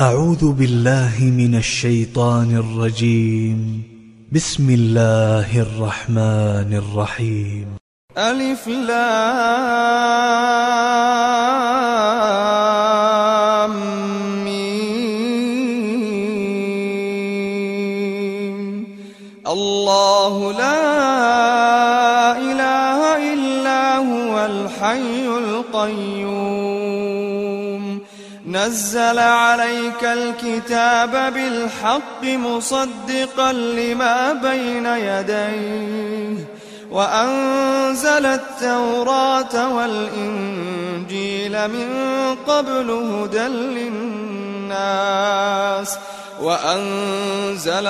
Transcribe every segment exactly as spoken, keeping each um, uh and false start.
أعوذ بالله من الشيطان الرجيم. بسم الله الرحمن الرحيم. ألف لام ميم. الله لا إله إلا هو الحي القيوم نزل عليك الكتاب بالحق مصدقا لما بين يديه وأنزل التوراة والإنجيل من قبل هدى للناس وأنزل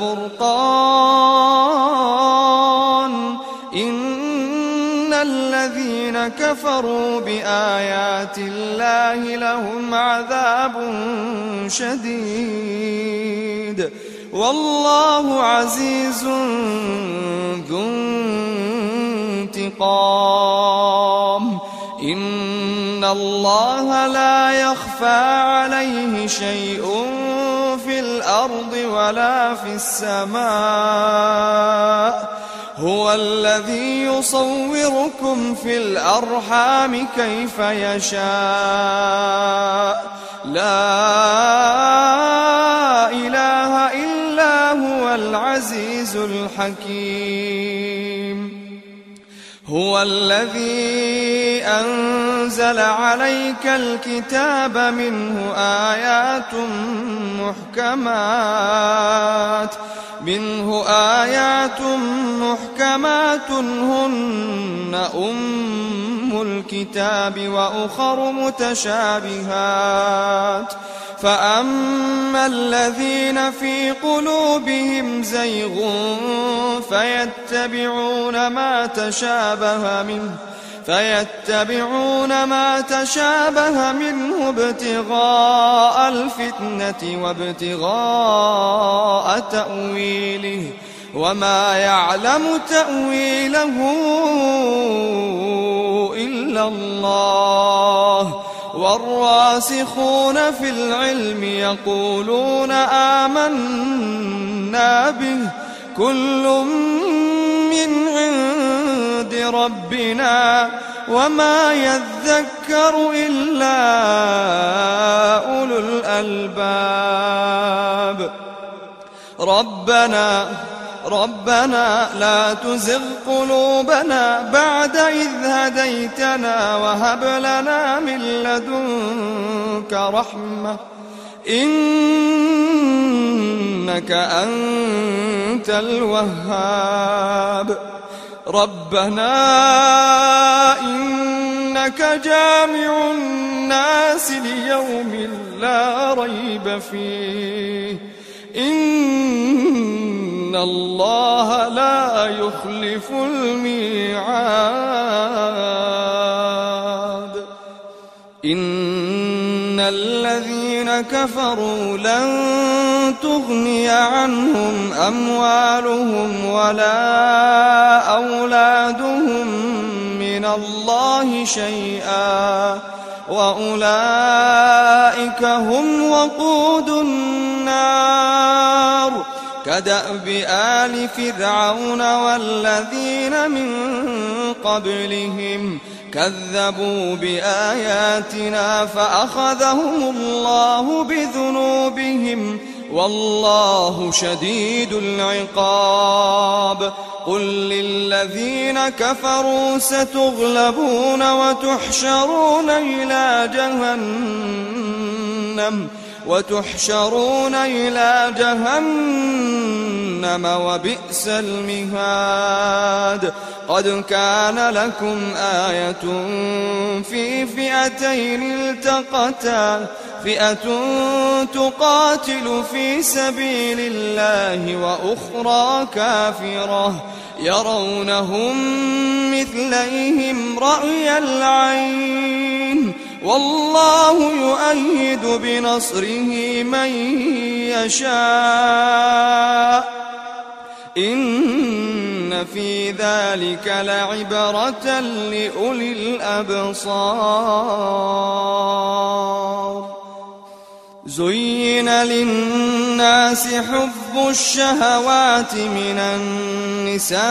الفرقان إن الذين كفروا بآيات الله لهم عذاب شديد والله عزيز ذو انتقام. إن الله لا يخفى عليه شيء في الأرض ولا في السماء هو الذي يصوركم في الأرحام كيف يشاء لا إله إلا هو العزيز الحكيم. هو الذي أنزل عليك الكتاب منه آيات محكمات منه آيات محكمات هن أم الكتاب وأخر متشابهات فأما الذين في قلوبهم زيغ فيتبعون ما تشابه منه فيتبعون ما تشابه منه ابتغاء الفتنة وابتغاء تأويله وما يعلم تأويله إلا الله والراسخون في العلم يقولون آمنا به كل من عند ربنا وما يذكر إلا أولو الألباب. ربنا ربنا لا تزغ قلوبنا بعد إذ هديتنا وهب لنا من لدنك رحمة إنك أنت الوهاب. ربنا إنك جامع الناس ليوم لا ريب فيه إن الله لا يخلف الميعاد. إن الذين كفروا لن تغني عنهم أموالهم ولا أولادهم من الله شيئا وأولئك هم وقود النار كدأب آل فرعون والذين من قبلهم كذبوا بآياتنا فأخذهم الله بذنوبهم والله شديد العقاب. قل للذين كفروا ستغلبون وتحشرون إلى جهنم وتحشرون إلى جهنم وبئس المهاد. قد كان لكم آية في فئتين التقتا فئة تقاتل في سبيل الله وأخرى كافرة يرونهم مثليهم رأي العين والله يؤيد بنصره من يشاء إن في ذلك لعبرة لأولي الأبصار. زين للناس حب الشهوات من النساء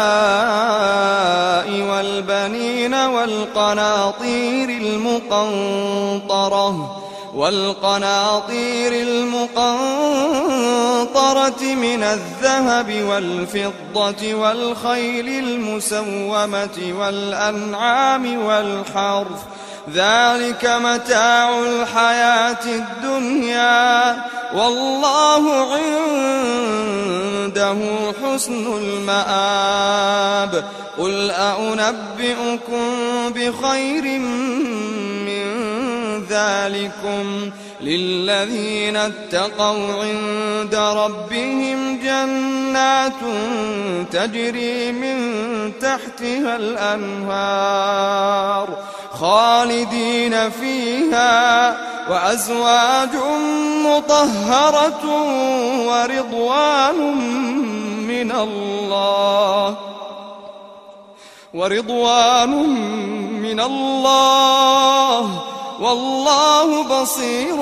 والبنين والقناطير المقنطرة والقناطير المقنطرة من الذهب والفضة والخيل المسومة والأنعام والحرث ذلك متاع الحياة الدنيا والله عنده حسن المآب. قل أنبئكم بخير من ذلكم للذين اتقوا عند ربهم جنات تجري من تحتها الأنهار خالدين فيها وأزواج مطهرة ورضوان من الله ورضوان من الله والله بصير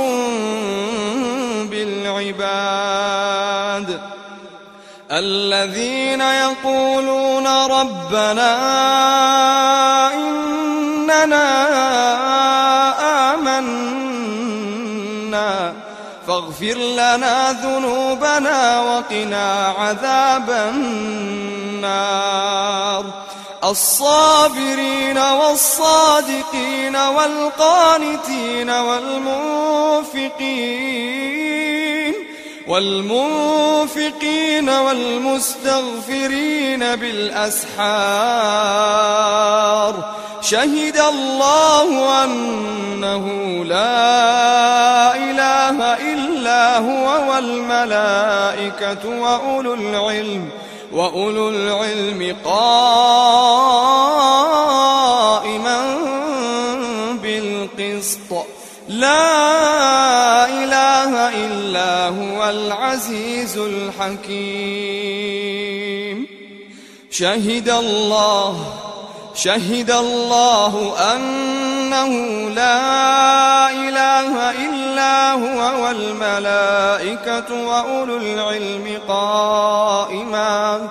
بالعباد. الذين يقولون ربنا إننا آمنا فاغفر لنا ذنوبنا وقنا عذاب النار. الصابرين والصادقين والقانتين والمنفقين والمنفقين والمستغفرين بالأسحار شهد الله أنه لا إله إلا هو والملائكة وأولو العلم وأولو العلم قائما بالقسط لا إله إلا هو العزيز الحكيم. شهد الله شهد الله أنه لا إله إلا هو والملائكة وأولو العلم قائما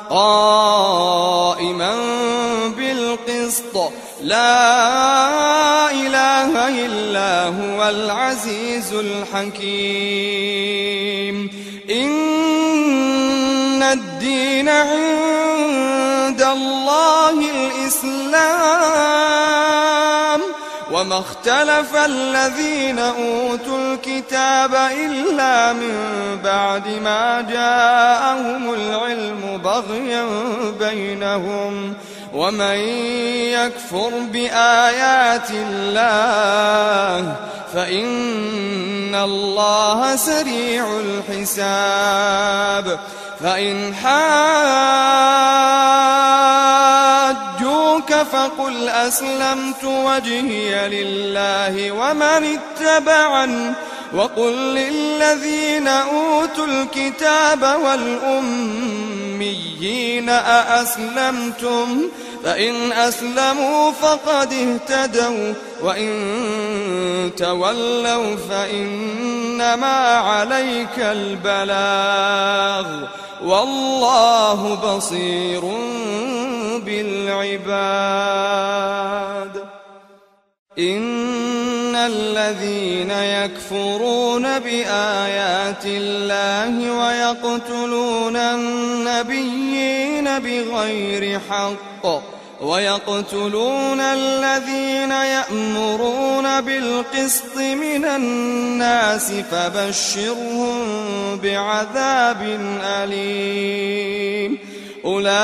قائما بالقسط لا إله إلا هو العزيز الحكيم. إن الدين عند الله الإسلام وما اختلف الذين أوتوا الكتاب إلا من بعد ما جاءهم العلم بغيا بينهم ومن يكفر بآيات الله فإن الله سريع الحساب. فإن حاجوك فقل أسلمت وجهي لله ومن اتبعني وقل للذين أوتوا الكتاب والأميين أأسلمتم فإن أسلموا فقد اهتدوا وإن تولوا فإنما عليك البلاغ والله بصير بالعباد. إن الذين يكفرون بآيات الله ويقتلون النبيين بغير حق ويقتلون الذين يأمرون بالقسط من الناس فبشرهم بعذاب أليم. أولئك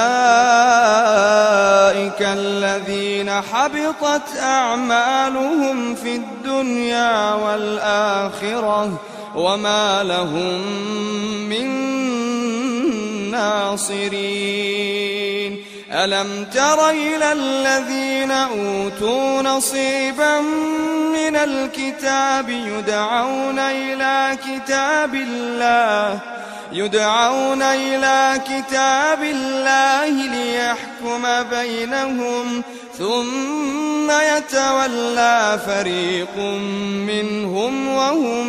الذين حبطت أعمالهم في الدنيا والآخرة وما لهم من ناصرين. ألم تر إلى الذين أوتوا نصيبا من الكتاب يدعون إلى كتاب الله يدعون إلى كتاب الله ليحكم بينهم ثم يتولى فريق منهم وهم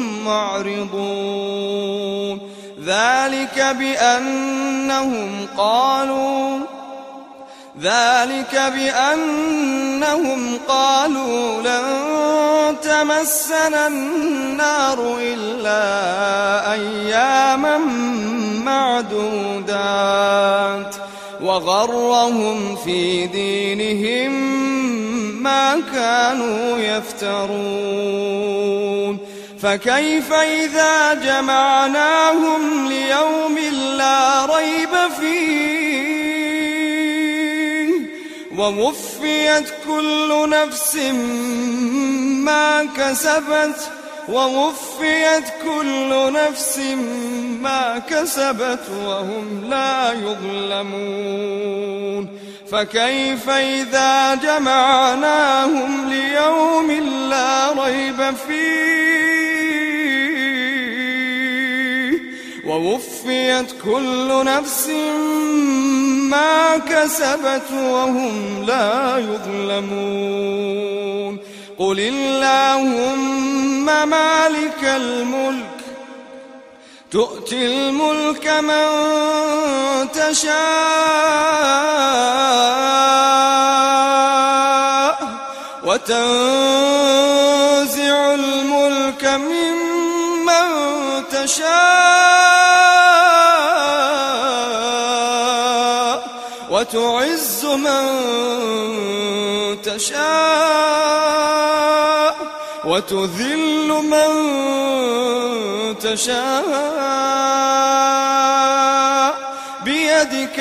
معرضون ذلك بأنهم قالوا ذلك بأنهم قالوا لن تمسنا النار إلا أياما معدودات وغرهم في دينهم ما كانوا يفترون فكيف إذا جمعناهم ليوم لا ريب فيه ووفيت كل نفس ما كسبت ووفيت كل نفس ما كسبت وهم لا يظلمون فكيف إذا جمعناهم ليوم لا ريب فيه ووفيت كل نفس ما كسبت وهم لا يظلمون قل اللهم مالك الملك تؤتي الملك من تشاء وتنزع الملك ممن تشاء وتعز من تشاء وتذل من تشاء بيدك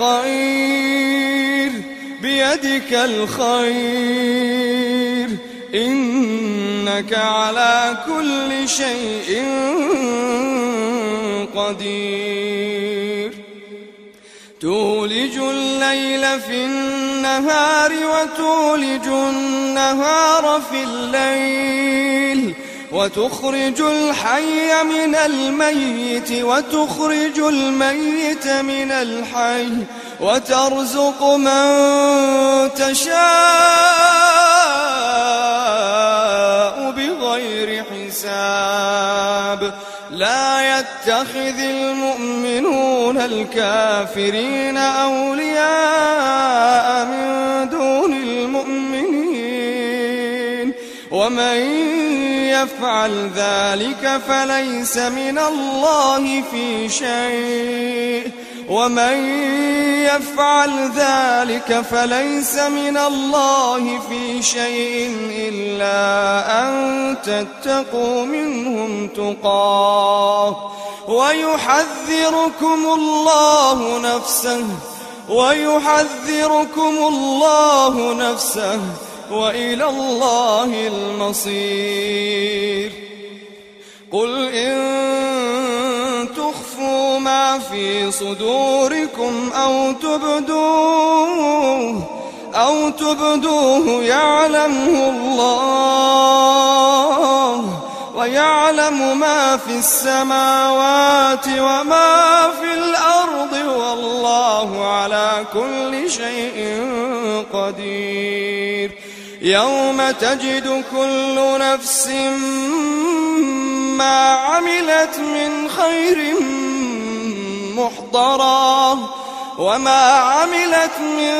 الخير بيدك الخير إنك على كل شيء قدير تولج الليل في النهار وتولج النهار في الليل وتخرج الحي من الميت وتخرج الميت من الحي وترزق من تشاء بغير حساب لا يتخذ المؤمنون الكافرين أولياء من دون المؤمنين ومن يفعل ذلك فليس من الله في شيء ومن يفعل ذلك فليس من الله في شيء إلا أن تتقوا منهم تقاه ويحذركم الله نفسه ويحذركم الله نفسه وإلى الله المصير قل إن تخفوا ما في صدوركم أو تبدوه أو تبدوه يعلمه الله ويعلم ما في السماوات وما في الأرض والله على كل شيء قدير يوم تجد كل نفس ما عملت من خير محضرا وما عملت من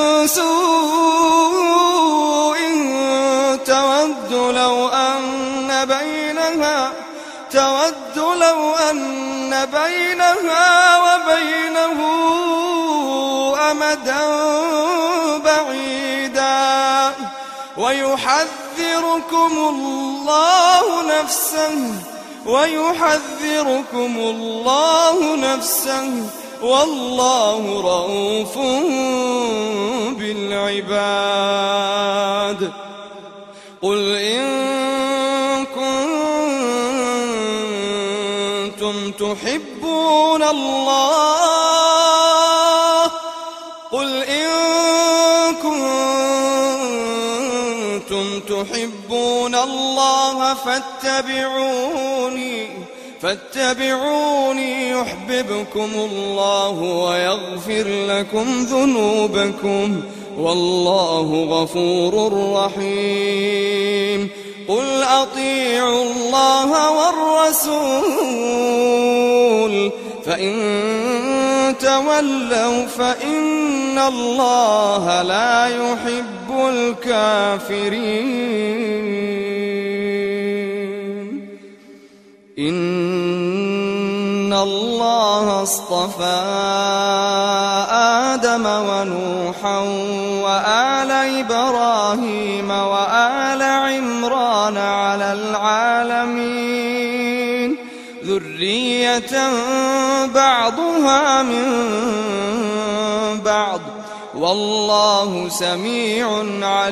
سوء تود لو أن بينها تود لو أن بينها وبينه أمدا بعيدا ويحذركم الله نفسه ويحذركم الله نفسه والله رؤوف بالعباد قل إن كنتم تحبون الله قل إن كنتم تحبون الله فاتبعوني فاتبعوني يحببكم الله ويغفر لكم ذنوبكم والله غفور رحيم. قل أطيعوا الله والرسول فإن تولوا فإن الله لا يحب الكافرين. إن الله اصطفى آدم ونوحا وآل إبراهيم وآل عمران على العالمين ذرية بعضها من بعض والله سميع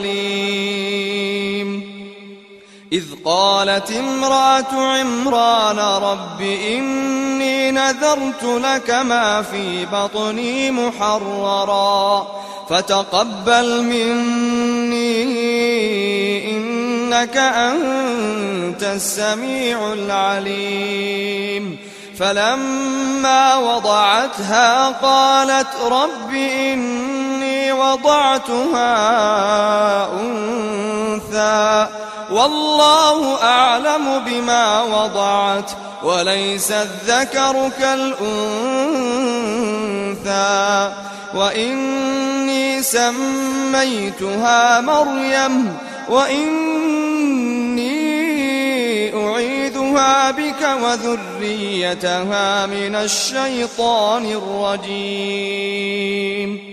عليم. إذ قالت امرأة عمران رب إني نذرت لك ما في بطني محررا فتقبل مني إنك أنت السميع العليم. فلما وضعتها قالت رب إني وضعتها أنثى والله أعلم بما وضعت وليس الذكر كالأنثى وإني سميتها مريم وإني أعيذها بك وذريتها من الشيطان الرجيم.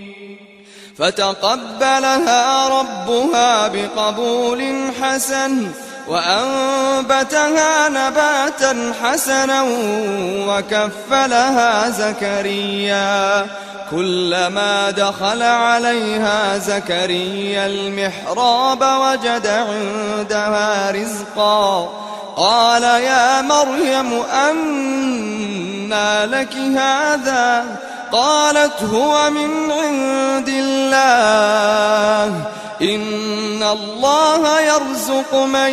فتقبلها ربها بقبول حسن وأنبتها نباتا حسنا وكفلها زكريا. كلما دخل عليها زكريا المحراب وجد عندها رزقا قال يا مريم أنى لك هذا قالت هو من عند الله إن الله يرزق من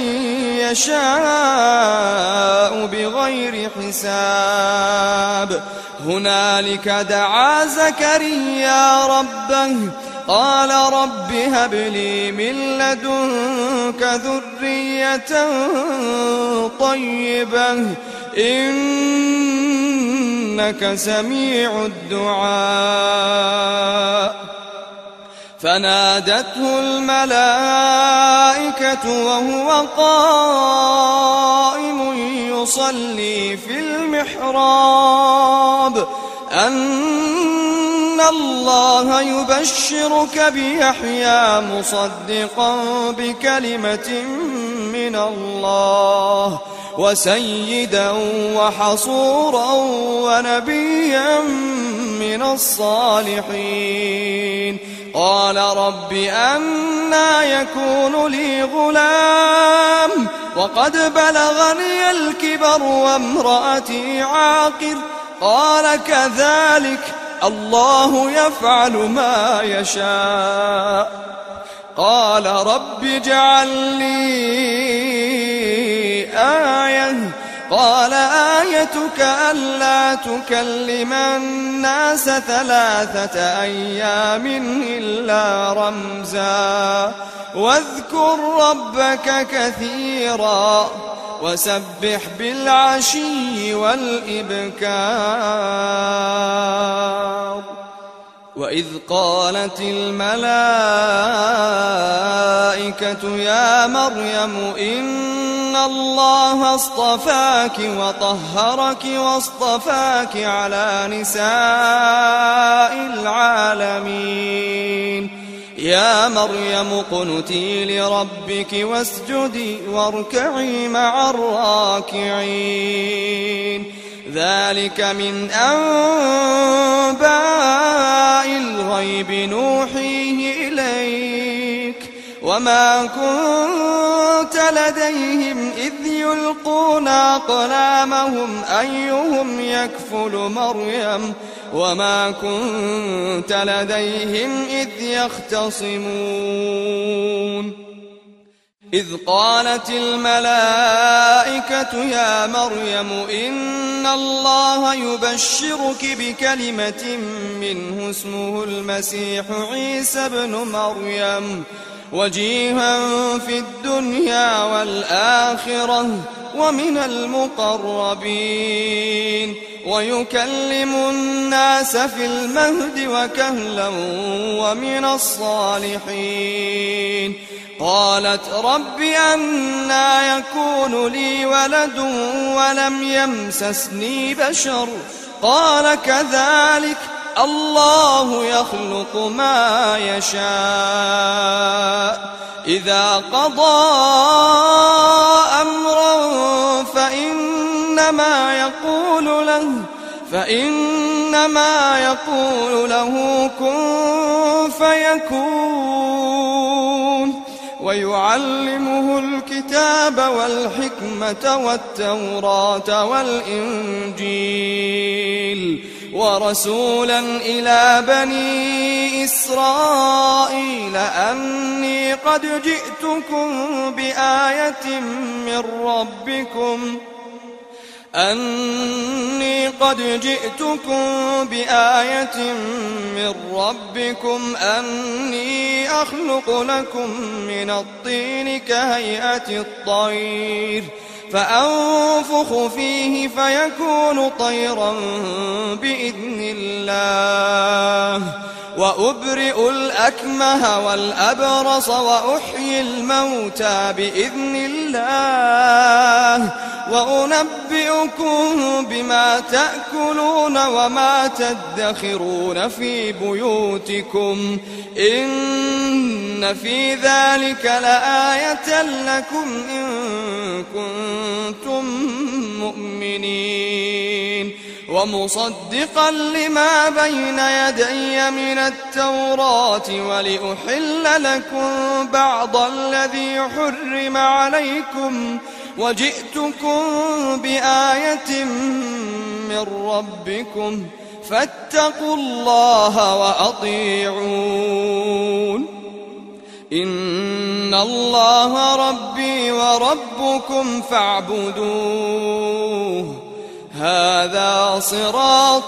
يشاء بغير حساب. هنالك دعا زكريا ربه قال رب هب لي من لدنك ذرية طيبة إنك سميع الدعاء. فنادته الملائكة وهو قائم يصلي في المحراب أن الله يبشرك بيحيى مصدقا بكلمة من الله وسيدا وحصورا ونبيا من الصالحين. قال رب أنى يكون لي غلام وقد بلغني الكبر وامرأتي عاقر قال كذلك الله يفعل ما يشاء. قال رب اجعل لي آية قال آيتك ألا تكلم الناس ثلاثة أيام إلا رمزا واذكر ربك كثيرا وسبح بالعشي والإبكار. وإذ قالت الملائكة يا مريم إن الله اصطفاك وطهرك واصطفاك على نساء العالمين. يا مريم اقنتي لربك واسجدي واركعي مع الراكعين. ذلك من أنباء الغيب نوحيه إليك وما كنت لديهم إذ يلقون أقلامهم أيهم يكفل مريم وما كنت لديهم إذ يختصمون. إذ قالت الملائكة يا مريم إن الله يبشرك بكلمة منه اسمه المسيح عيسى ابن مريم وجيها في الدنيا والآخرة ومن المقربين ويكلم الناس في المهد وكهلا ومن الصالحين. قالت رب أنى يكون لي ولد ولم يمسسني بشر قال كذلك الله يخلق ما يشاء إذا قضى أمرا فإنما يقول له فإنما يقول له كن فيكون. ويعلمه الكتاب والحكمة والتوراة والإنجيل ورسولا إلى بني إسرائيل أني قد جئتكم بآية من ربكم أني قد جئتكم بآية من ربكم أني أخلق لكم من الطين كهيئة الطير فأنفخ فيه فيكون طيرا بإذن الله وأبرئ الأكمه والأبرص وأحيي الموتى بإذن الله وأنبئكم بما تأكلون وما تدخرون في بيوتكم إن في ذلك لآية لكم إن كنتم مؤمنين. ومصدقا لما بين يدي من التوراة ولأحل لكم بعض الذي حرم عليكم وجئتكم بآية من ربكم فاتقوا الله وأطيعون. إن الله ربي وربكم فاعبدوه هذا صراط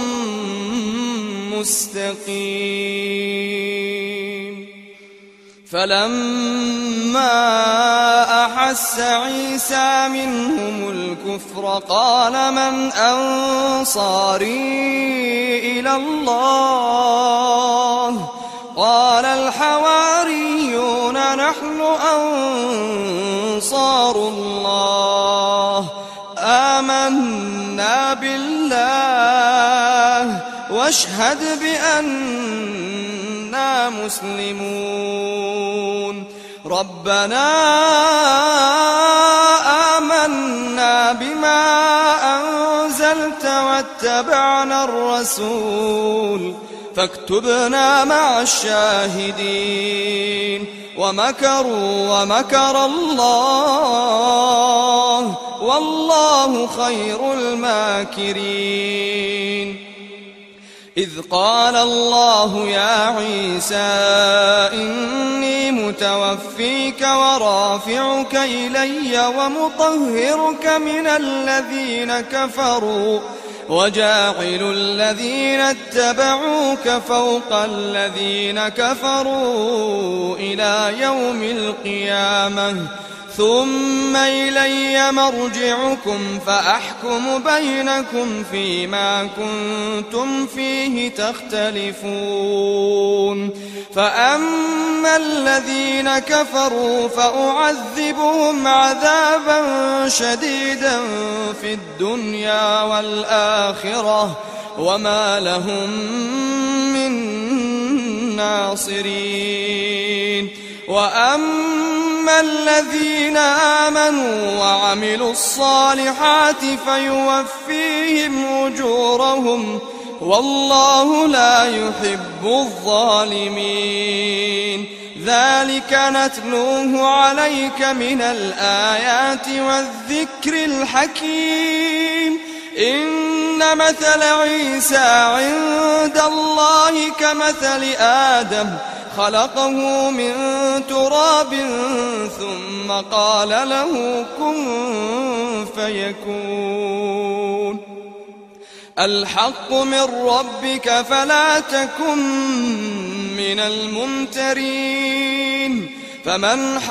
مستقيم. فلما أحس عيسى منهم الكفر قال من أنصاري إلى الله قال الحواريون نحن أنصار الله آمنا بالله واشهد بأننا مسلمون. ربنا آمنا بما أنزلت واتبعنا الرسول فاكتبنا مع الشاهدين. ومكروا ومكر الله والله خير الماكرين. إذ قال الله يا عيسى إني متوفيك ورافعك إلي ومطهرك من الذين كفروا وجاعل الذين اتبعوك فوق الذين كفروا إلى يوم القيامة ثم إلي مرجعكم فأحكم بينكم فيما كنتم فيه تختلفون. فأما الذين كفروا فأعذبهم عذابا شديدا في الدنيا والآخرة وما لهم من ناصرين. وأما الذين آمنوا وعملوا الصالحات فيوفيهم أجورهم والله لا يحب الظالمين. ذلك نتلوه عليك من الآيات والذكر الحكيم. إن مثل عيسى عند الله كمثل آدم خلقه من تراب ثم قال له كن فيكون الحق من ربك فلا تكن من الممترين فمن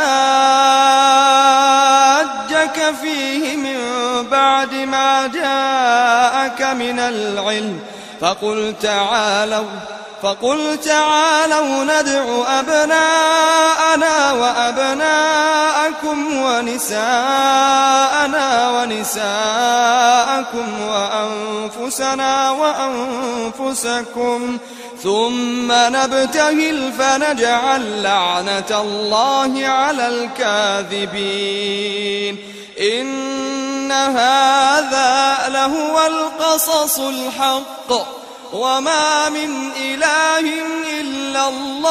حاجك فيه من بعد ما جاءك من العلم فقل تعالوا فقل تعالوا ندع أبناءنا وأبناءكم ونساءنا ونساءكم وأنفسنا وأنفسكم ثم نبتهل فنجعل لعنة الله على الكاذبين إن هذا لهو القصص الحق وما من إله إلا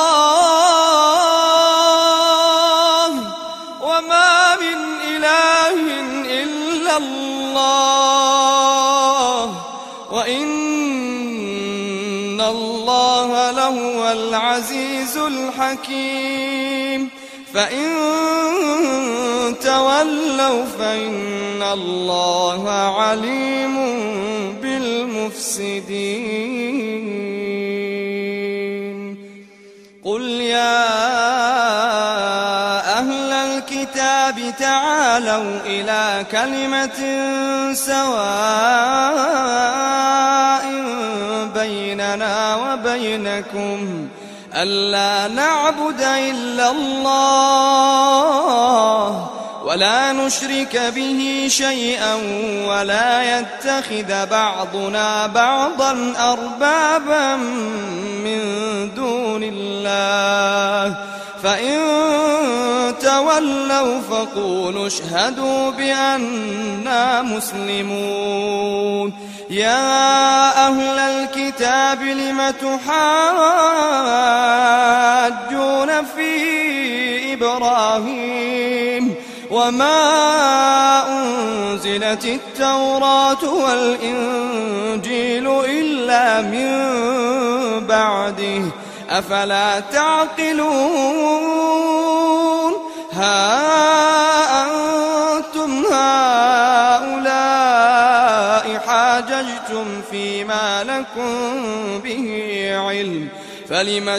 الله وما من إله إلا الله وإن الله لهو العزيز الحكيم فإن تولوا فإن الله عليم بالمفسدين قل يا أهل الكتاب تعالوا إلى كلمة سواء بيننا وبينكم ألا نعبد إلا الله ولا نشرك به شيئا ولا يتخذ بعضنا بعضا أربابا من دون الله فإن تولوا فقولوا اشهدوا بأننا مسلمون يا أهل الكتاب لم تحاجون في إبراهيم وما أنزلت التوراة والإنجيل إلا من بعده أفلا تعقلون ها أنتم هؤلاء حاججتم فيما لكم به علم فلم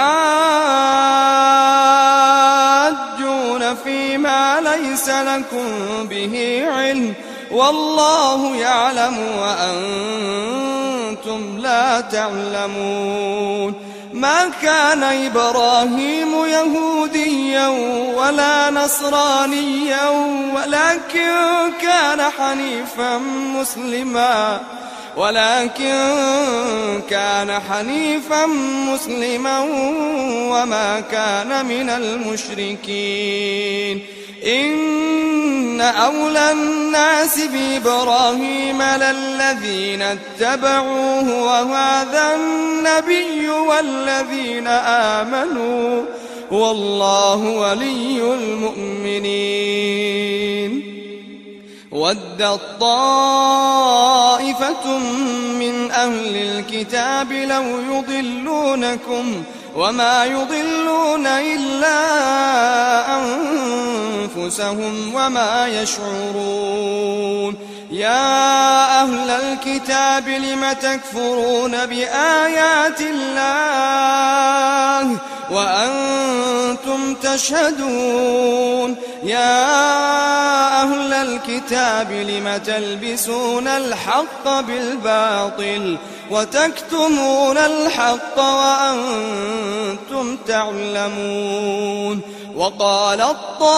تحاجون فيما ليس لكم به علم والله يعلم وأنتم لا تعلمون ما كان إبراهيم يهوديا ولا نصرانيا ولكن كان حنيفا مسلما ولكن كان حنيفا مسلما وما كان من المشركين إن أولى الناس بإبراهيم للذين اتبعوه وهذا النبي والذين آمنوا والله ولي المؤمنين ودت طائفة من أهل الكتاب لو يضلونكم وما يضلون إلا أنفسهم وما يشعرون يا أهل الكتاب لم تكفرون بآيات الله وأنتم تشهدون يا أهل الكتاب لم تلبسون الحق بالباطل وتكتمون الحق وأنتم تعلمون وقالت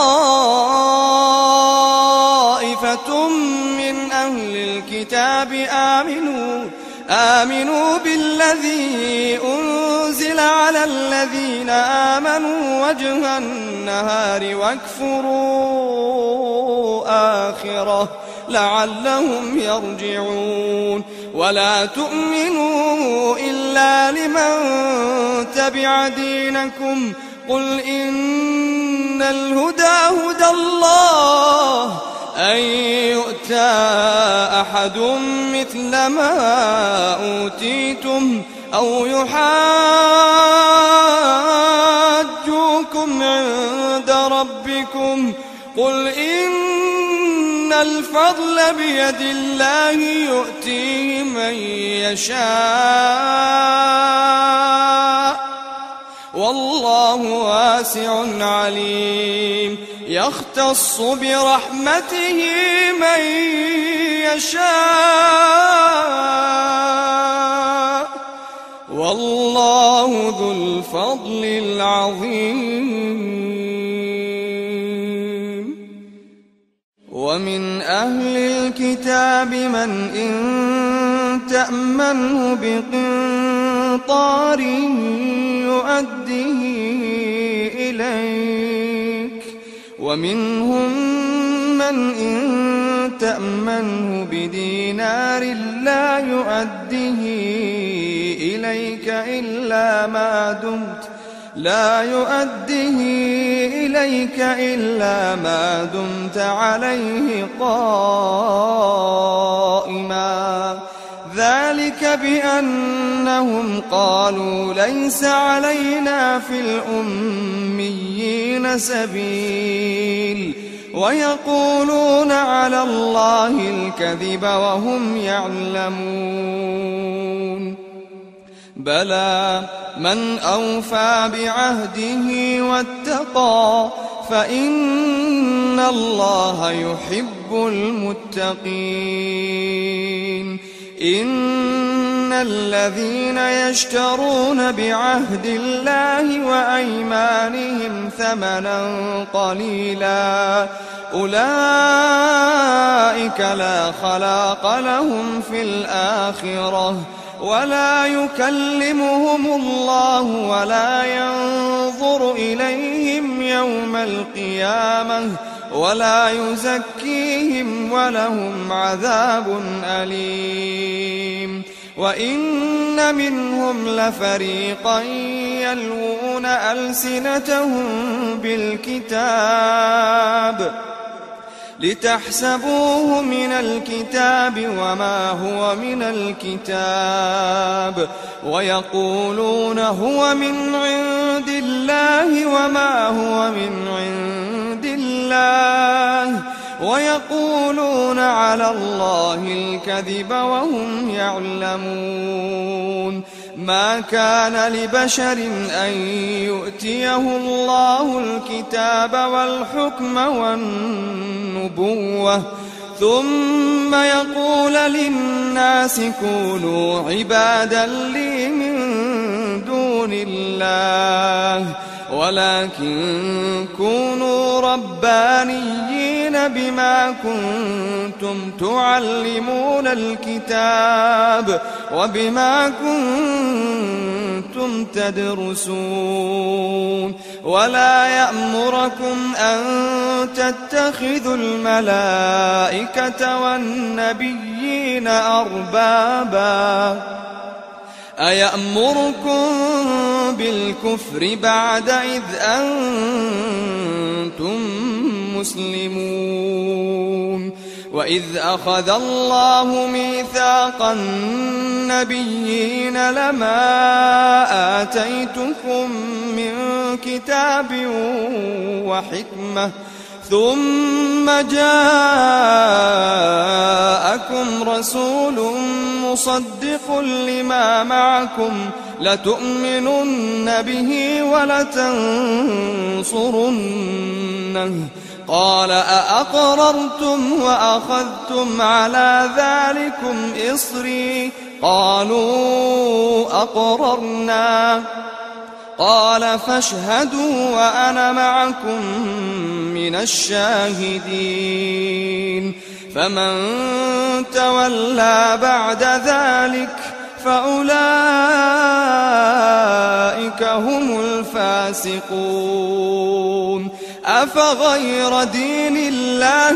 طائفة من أهل الكتاب آمنوا آمنوا بالذي أنزل على الذين آمنوا وجه النهار واكفروا آخره لعلهم يرجعون ولا تؤمنوا إلا لمن تبع دينكم قل إن الهدى هدى الله أن يؤتى أحد مثل ما أوتيتم أو يحاجوكم عند ربكم قل إن الفضل بيد الله يؤتيه من يشاء والله واسع عليم يختص برحمته من يشاء والله ذو الفضل العظيم ومن أهل الكتاب من إن تأمنه بقنطار يؤديه إليك ومنهم من إن تأمنه بدينار لا يؤديه إليك إلا ما دمت لا يؤديه إليك إلا ما دمت عليه قائما ذلك بأنهم قالوا ليس علينا في الأميين سبيل ويقولون على الله الكذب وهم يعلمون بلى من أوفى بعهده واتقى فإن الله يحب المتقين إن الذين يشترون بعهد الله وأيمانهم ثمنا قليلا أولئك لا خلاق لهم في الآخرة ولا يكلمهم الله ولا ينظر إليهم يوم القيامة ولا يزكيهم ولهم عذاب أليم وإن منهم لفريقا يلوون ألسنتهم بالكتاب لتحسبوه من الكتاب وما هو من الكتاب ويقولون هو من عند الله وما هو من عند الله ويقولون على الله الكذب وهم يعلمون ما كان لبشر أن يؤتيه الله الكتاب والحكم والنبوة ثم يقول للناس كونوا عبادا لي من دون الله ولكن كونوا ربانيين بما كنتم تعلمون الكتاب وبما كنتم تدرسون ولا يأمركم أن تتخذوا الملائكة والنبيين أربابا أيأمركم بالكفر بعد إذ أنتم مسلمون وإذ أخذ الله ميثاق النبيين لما آتيتكم من كتاب وحكمة ثم جاءكم رسول مصدق لما معكم لتؤمنن به ولتنصرنه قال أأقررتم وأخذتم على ذلكم إصري قالوا أقررنا قال فاشهدوا وأنا معكم من الشاهدين فمن تولى بعد ذلك فأولئك هم الفاسقون أفغير دين الله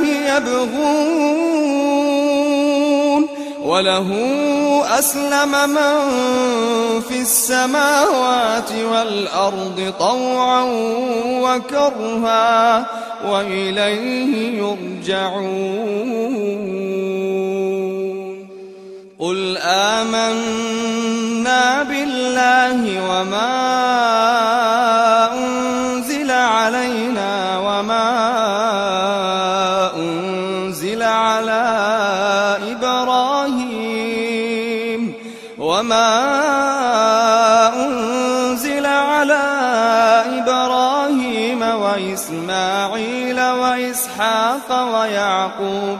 يبغون وله أسلم من في السماوات والأرض طوعا وكرها وإليه يرجعون قل آمنا بالله الله وما أنزل علينا وما أنزل على إبراهيم وما أنزل على إبراهيم وإسماعيل وإسحاق ويعقوب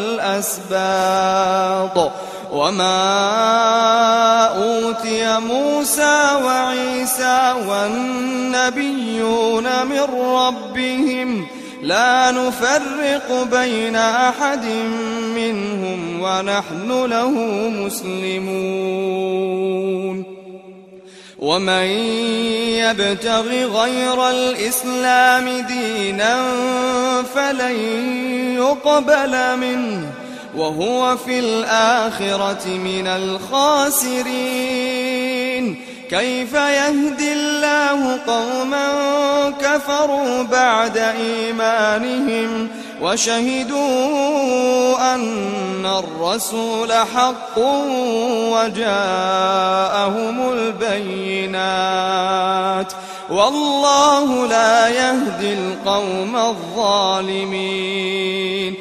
والأسباط وما أوتي موسى وعيسى والنبيون من ربهم لا نفرق بين أحد منهم ونحن له مسلمون ومن يبتغ غير الإسلام دينا فلن يقبل منه وهو في الآخرة من الخاسرين كيف يهدي الله قوما كفروا بعد إيمانهم وشهدوا أن الرسول حق وجاءهم البينات والله لا يهدي القوم الظالمين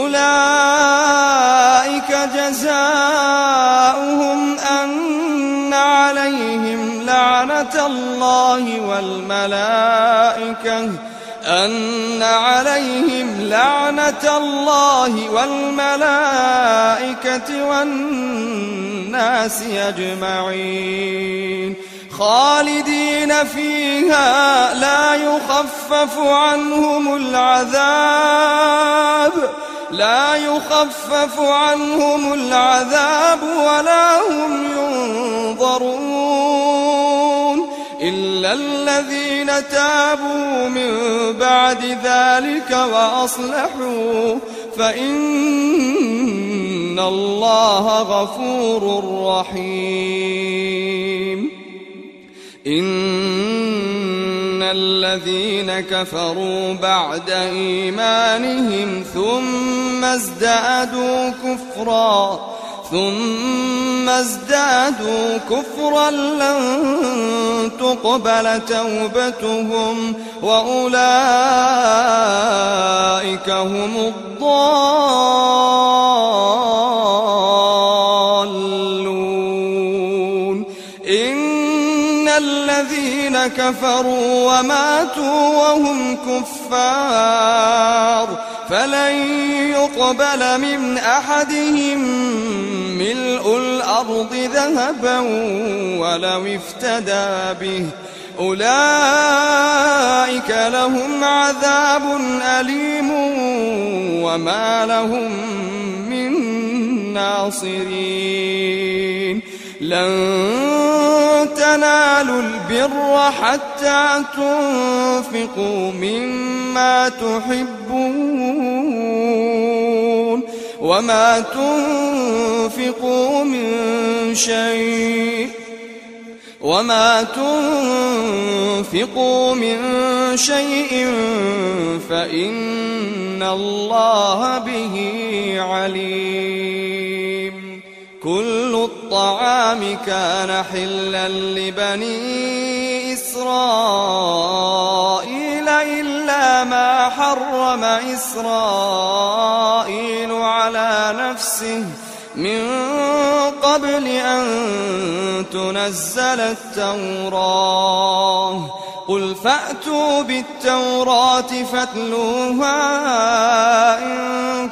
أولئك جزاؤهم أن عليهم لعنة الله والملائكة أن عليهم لعنة الله والملائكة والناس أجمعين خالدين فيها لا يخفف عنهم العذاب لا يخفف عنهم العذاب ولا هم ينظرون إلا الذين تابوا من بعد ذلك وأصلحوا فإن الله غفور رحيم إن الذين كفروا بعد إيمانهم ثم ازدادوا كفرا ثم ازدادوا كفرا لن تقبل توبتهم وأولئك هم الضالون إن الذين كفروا وماتوا وهم كفار فلن يقبل من أحدهم ملء الأرض ذهبا ولو افتدى به أولئك لهم عذاب أليم وما لهم من ناصرين لن تنالوا البر حتى تنفقوا مما تحبون وما تنفقوا من شيء وما تنفقوا من شيء فإن الله به عليم كل الطعام كان حلا لبني إسرائيل إلا ما حرم إسرائيل على نفسه من قبل أن تنزل التوراة قل فأتوا بالتوراة فاتلوها إن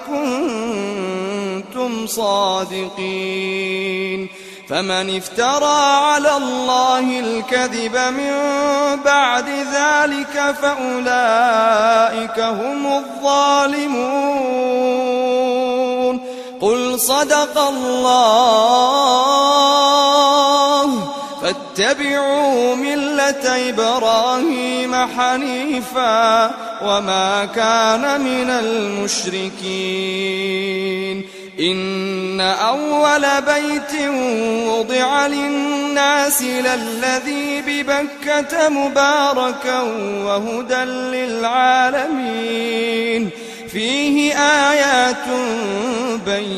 كنتم صادقين فمن افترى على الله الكذب من بعد ذلك فأولئك هم الظالمون قل صدق الله فاتبعوا ملة إبراهيم حنيفا وما كان من المشركين إن أول بيت وضع للناس للذي ببكة مباركا وهدى للعالمين فيه آيات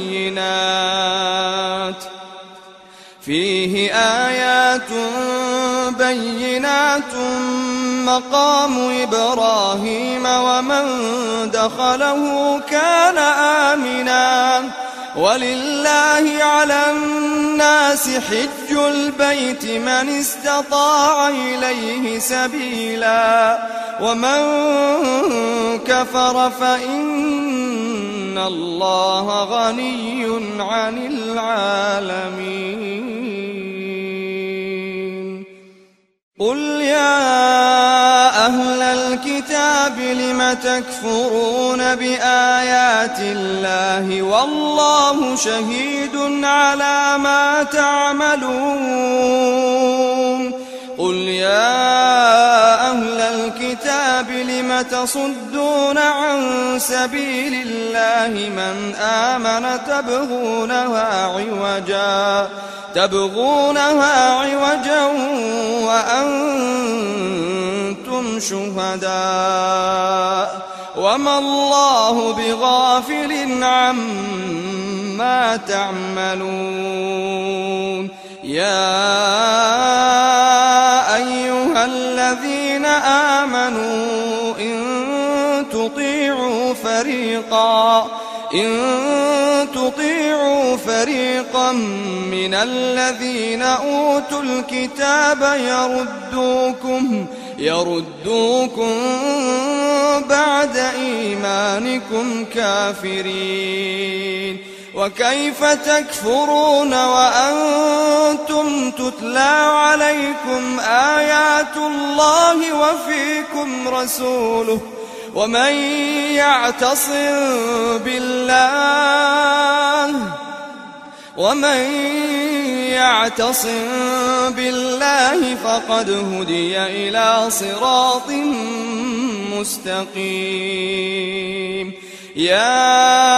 بينات فيه آيات بينات مقام إبراهيم ومن دخله كان آمنا ولله على الناس حج البيت من استطاع إليه سبيلا ومن كفر فإن الله غني عن العالمين. قل يا أهل الكتاب لم تكفرون بآيات الله والله شهيد على ما تعملون. قل يا أهل الكتاب لم تصدون عن سبيل الله من آمن تبغونها عوجا تبغونها عوجا وأنتم شهداء وما الله بغافل عما تعملون. يا أيها الذين آمنوا إن تطيعوا فريقا إن تطيعوا فريقا من الذين أوتوا الكتاب يردوكم يردوكم بعد إيمانكم كافرين. وكيف تكفرون وأنتم تتلى عليكم آيات الله وفيكم رسوله ومن يعتصم بالله ومن يعتصم بالله فقد هدي إلى صراط مستقيم. يا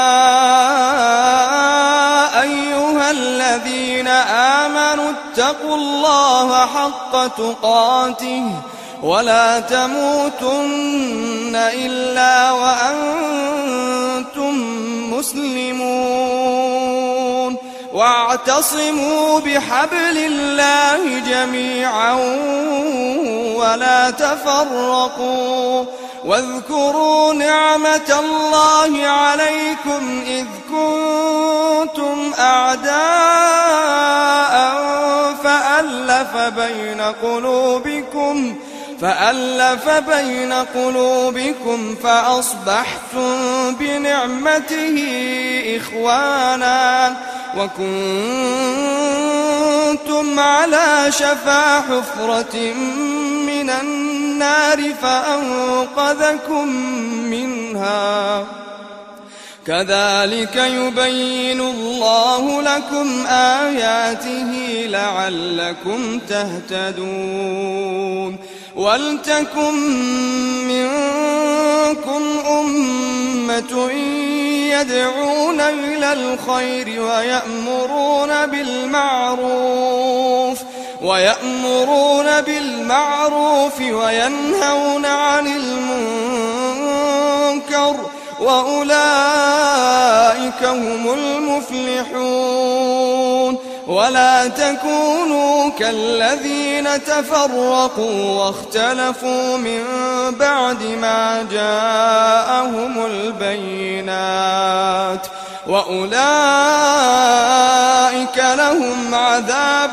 أيها الذين آمنوا اتقوا الله حق تقاته ولا تموتن إلا وأنتم مسلمون. واعتصموا بحبل الله جميعا ولا تفرقوا واذكروا نعمة الله عليكم إذ كنتم أعداء فألف بين قلوبكم فألف بين قلوبكم فأصبحتم بنعمته إخوانا وكنتم على شفا حفرة من النار فأنقذكم منها. كذلك يبين الله لكم آياته لعلكم تهتدون. ولتكن منكم أمة يدعون إلى الخير ويأمرون بالمعروف ويأمرون بالمعروف وينهون عن المنكر وأولئك هم المفلحون. ولا تكونوا كالذين تفرقوا واختلفوا من بعد ما جاءهم البينات وأولئك لهم عذاب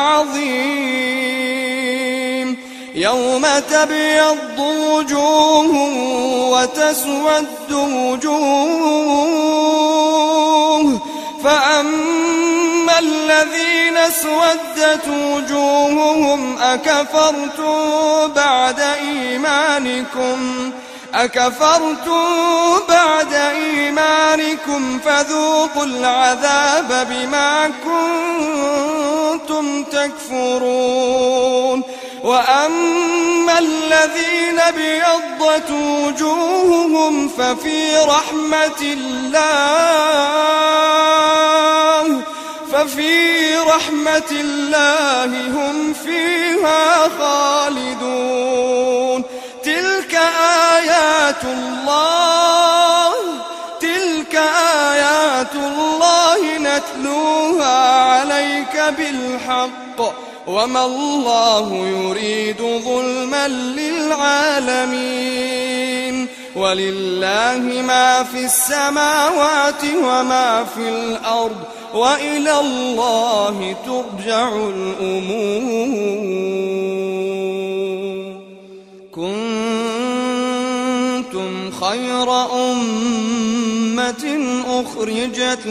عظيم. يوم تبيض وجوه وتسود وجوه فأما الذين اسودت وجوههم أكفرتم بعد إيمانكم أكفرتم بعد إيمانكم فذوقوا العذاب بما كنتم تكفرون. وأما الذين ابيضت وجوههم ففي رحمة الله ففي رحمة الله هم فيها خالدون. تلك آيات الله تلك آيات الله نتلوها عليك بالحق وما الله يريد ظلما للعالمين ولله ما في السماوات وما في الأرض وإلى الله ترجع الأمور كنتم خير أمة أخرجت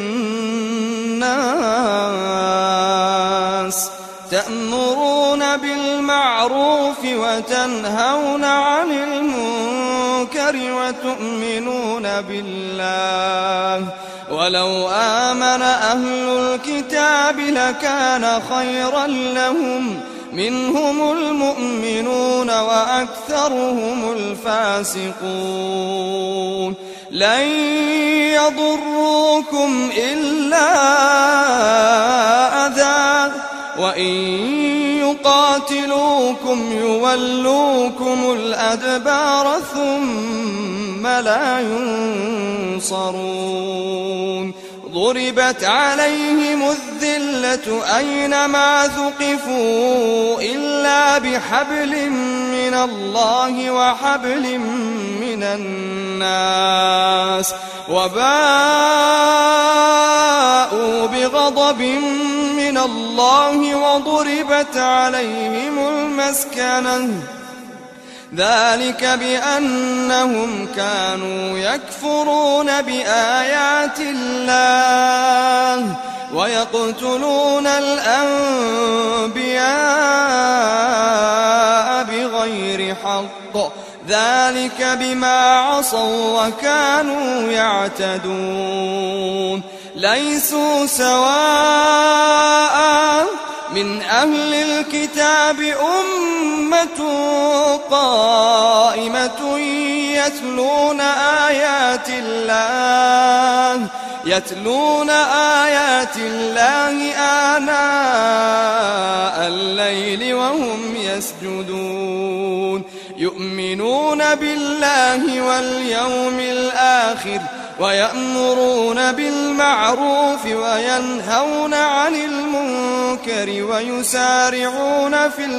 للناس تأمرون بالمعروف وتنهون عن المنكر وتؤمنون بالله ولو آمن أهل الكتاب لكان خيرا لهم منهم المؤمنون وأكثرهم الفاسقون لن يضروكم إلا أذى وإن يقاتلوكم يولوكم الأدبار ثم لا ينصرون ضربت عليهم الذلة أينما ثقفوا إلا بحبل من الله وحبل من الناس وباءوا بغضب من الله وضربت عليهم المسكنة ذلك بأنهم كانوا يكفرون بآيات الله ويقتلون الأنبياء بغير حق ذلك بما عصوا وكانوا يعتدون ليسوا سواء من أهل الكتاب أمة قائمة يتلون آيات الله يتلون آيات الله آناء الليل وهم يسجدون يؤمنون بالله واليوم الآخر ويأمرون بالمعروف وينهون عن المنكر ويسارعون في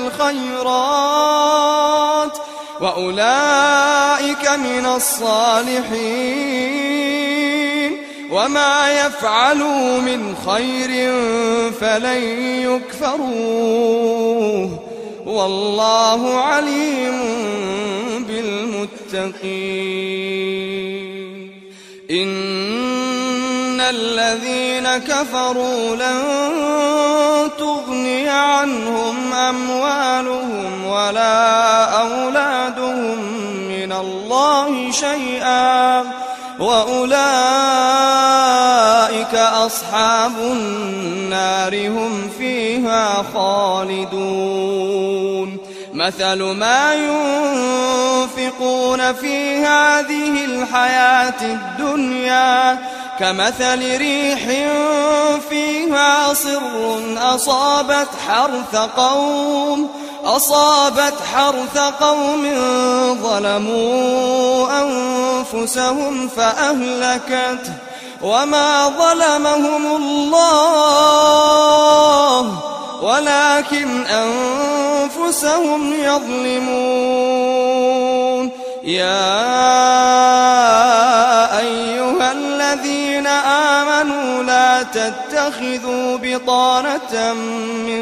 الخيرات وأولئك من الصالحين وما يفعلوا من خير فلن يكفروه والله عليم بالمتقين إن الذين كفروا لن تغني عنهم أموالهم ولا أولادهم من الله شيئا وأولئك أصحاب النار هم فيها خالدون مثل ما ينفقون في هذه الحياة الدنيا كمثل ريح فيها صر أصابت حرث قوم أصابت حرث قوم ظلموا أنفسهم فأهلكته وما ظلمهم الله ولكن أنفسهم يظلمون يا أيها الذين آمنوا لا تتخذوا بطانة من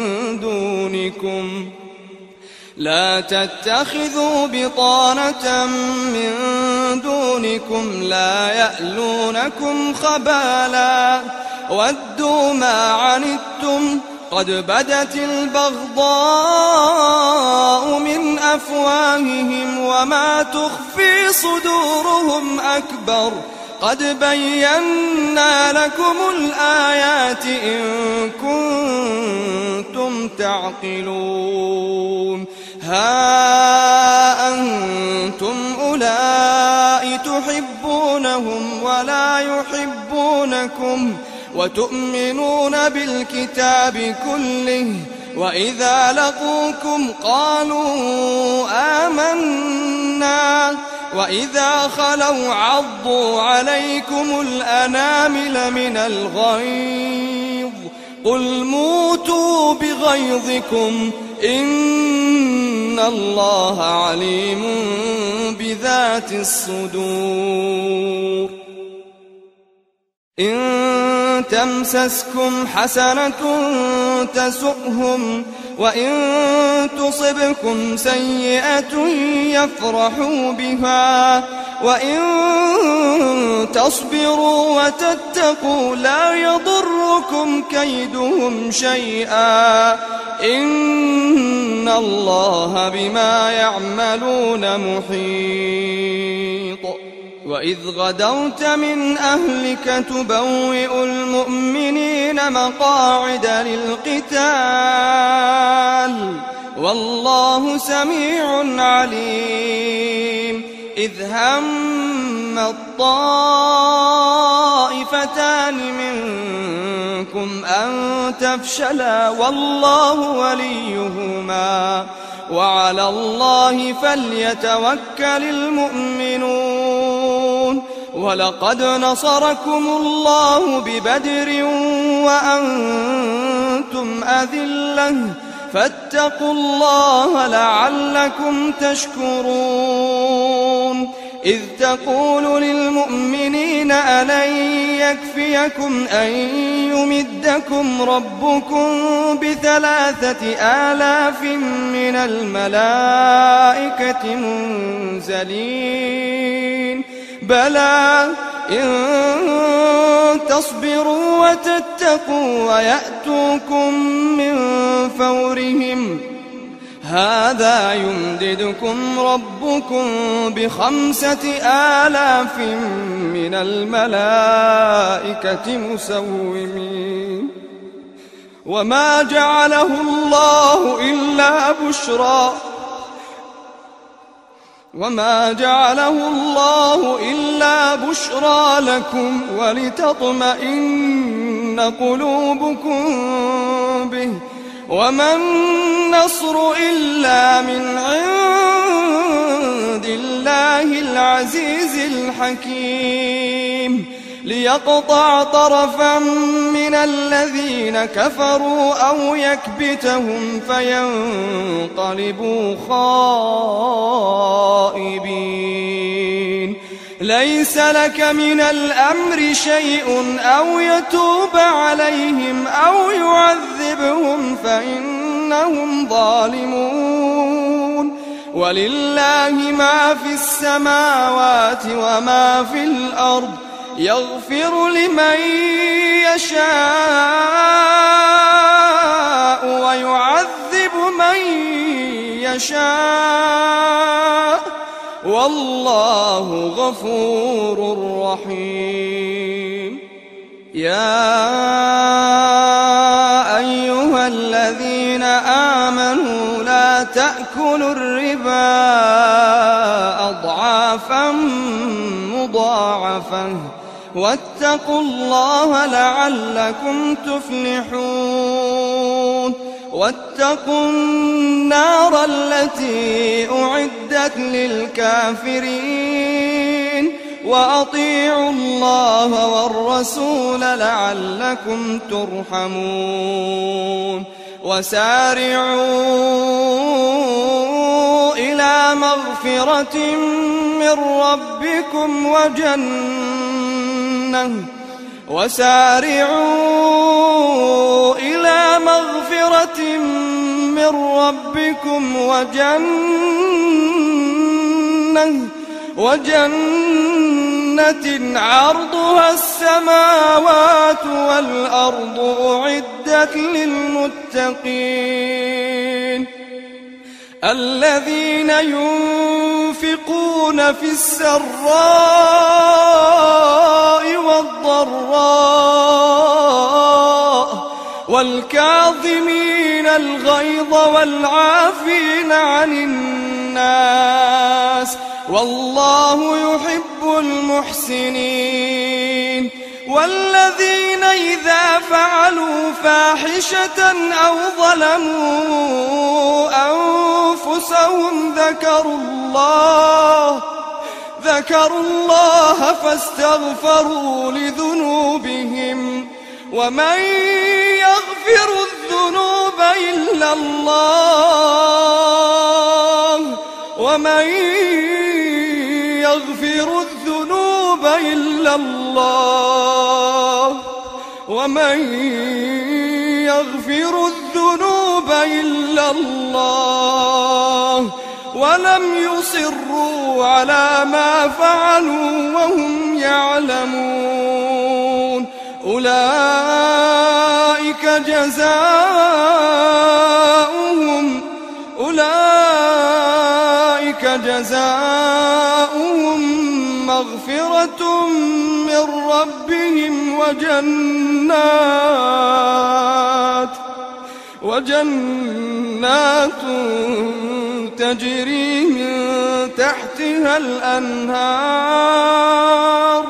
دونكم لا تتخذوا بطانة من دونكم لا يألونكم خبالا ودوا ما عنتم قد بدت البغضاء من أفواههم وما تخفي صدورهم أكبر قد بينا لكم الآيات إن كنتم تعقلون ها أنتم أولئك تحبونهم ولا يحبونكم وتؤمنون بالكتاب كله وإذا لقوكم قالوا آمنا وإذا خلوا عضوا عليكم الأنامل من الغيظ قل موتوا بغيظكم إن الله عليم بذات الصدور. إن تمسسكم حسنة تسؤهم وإن تصبكم سيئة يفرحوا بها وإن تصبروا وتتقوا لا يضركم كيدهم شيئا إن الله بما يعملون محيط. وإذ غدوت من أهلك تبوئ المؤمنين مقاعد للقتال والله سميع عليم. إذ هم الطائفتان منكم أن تفشلا والله وليهما وعلى الله فليتوكل المؤمنون. ولقد نصركم الله ببدر وأنتم أذلة فاتقوا الله لعلكم تشكرون. إذ تقول للمؤمنين ألن يكفيكم أن يمدكم ربكم بثلاثة آلاف من الملائكة منزلين بلى إن تصبروا وتتقوا ويأتوكم من فورهم هذا يمددكم ربكم بخمسة آلاف من الملائكة مسومين. وما جعله الله إلا بشرى وما جعله الله إلا بشرى لكم ولتطمئن قلوبكم به وما النصر إلا من عند الله العزيز الحكيم. ليقطع طرفا من الذين كفروا أو يكبتهم فينقلبوا خائبين. ليس لك من الأمر شيء أو يتوب عليهم أو يعذبهم فإنهم ظالمون. ولله ما في السماوات وما في الأرض يغفر لمن يشاء ويعذب من يشاء والله غفور رحيم. يا أيها الذين آمنوا لا تأكلوا الربا أضعافا مضاعفة واتقوا الله لعلكم تفلحون. واتقوا النار التي أعدت للكافرين وأطيعوا الله والرسول لعلكم ترحمون. وسارعوا إلى مغفرة من ربكم وجنة وسارعوا إلى مغفرة من ربكم وجنة وجنة عرضها السماوات والأرض أعدت للمتقين الذين ينفقون في السراء والضراء والكاظمين الغيظ والعافين عن الناس والله يحب المحسنين. والذين إذا فعلوا فاحشة أو ظلموا أنفسهم ذكروا الله ذكروا الله فاستغفروا لذنوبهم ومن يغفر الذنوب إلا الله ومن يغفر الذنوب إلا الله ومن يغفر الذنوب إلا الله ولم يصروا على ما فعلوا وهم يعلمون أولئك جزاؤهم أولئك جزاؤهم مغفرة من ربهم وجنات وجنات تجري من تحتها الأنهار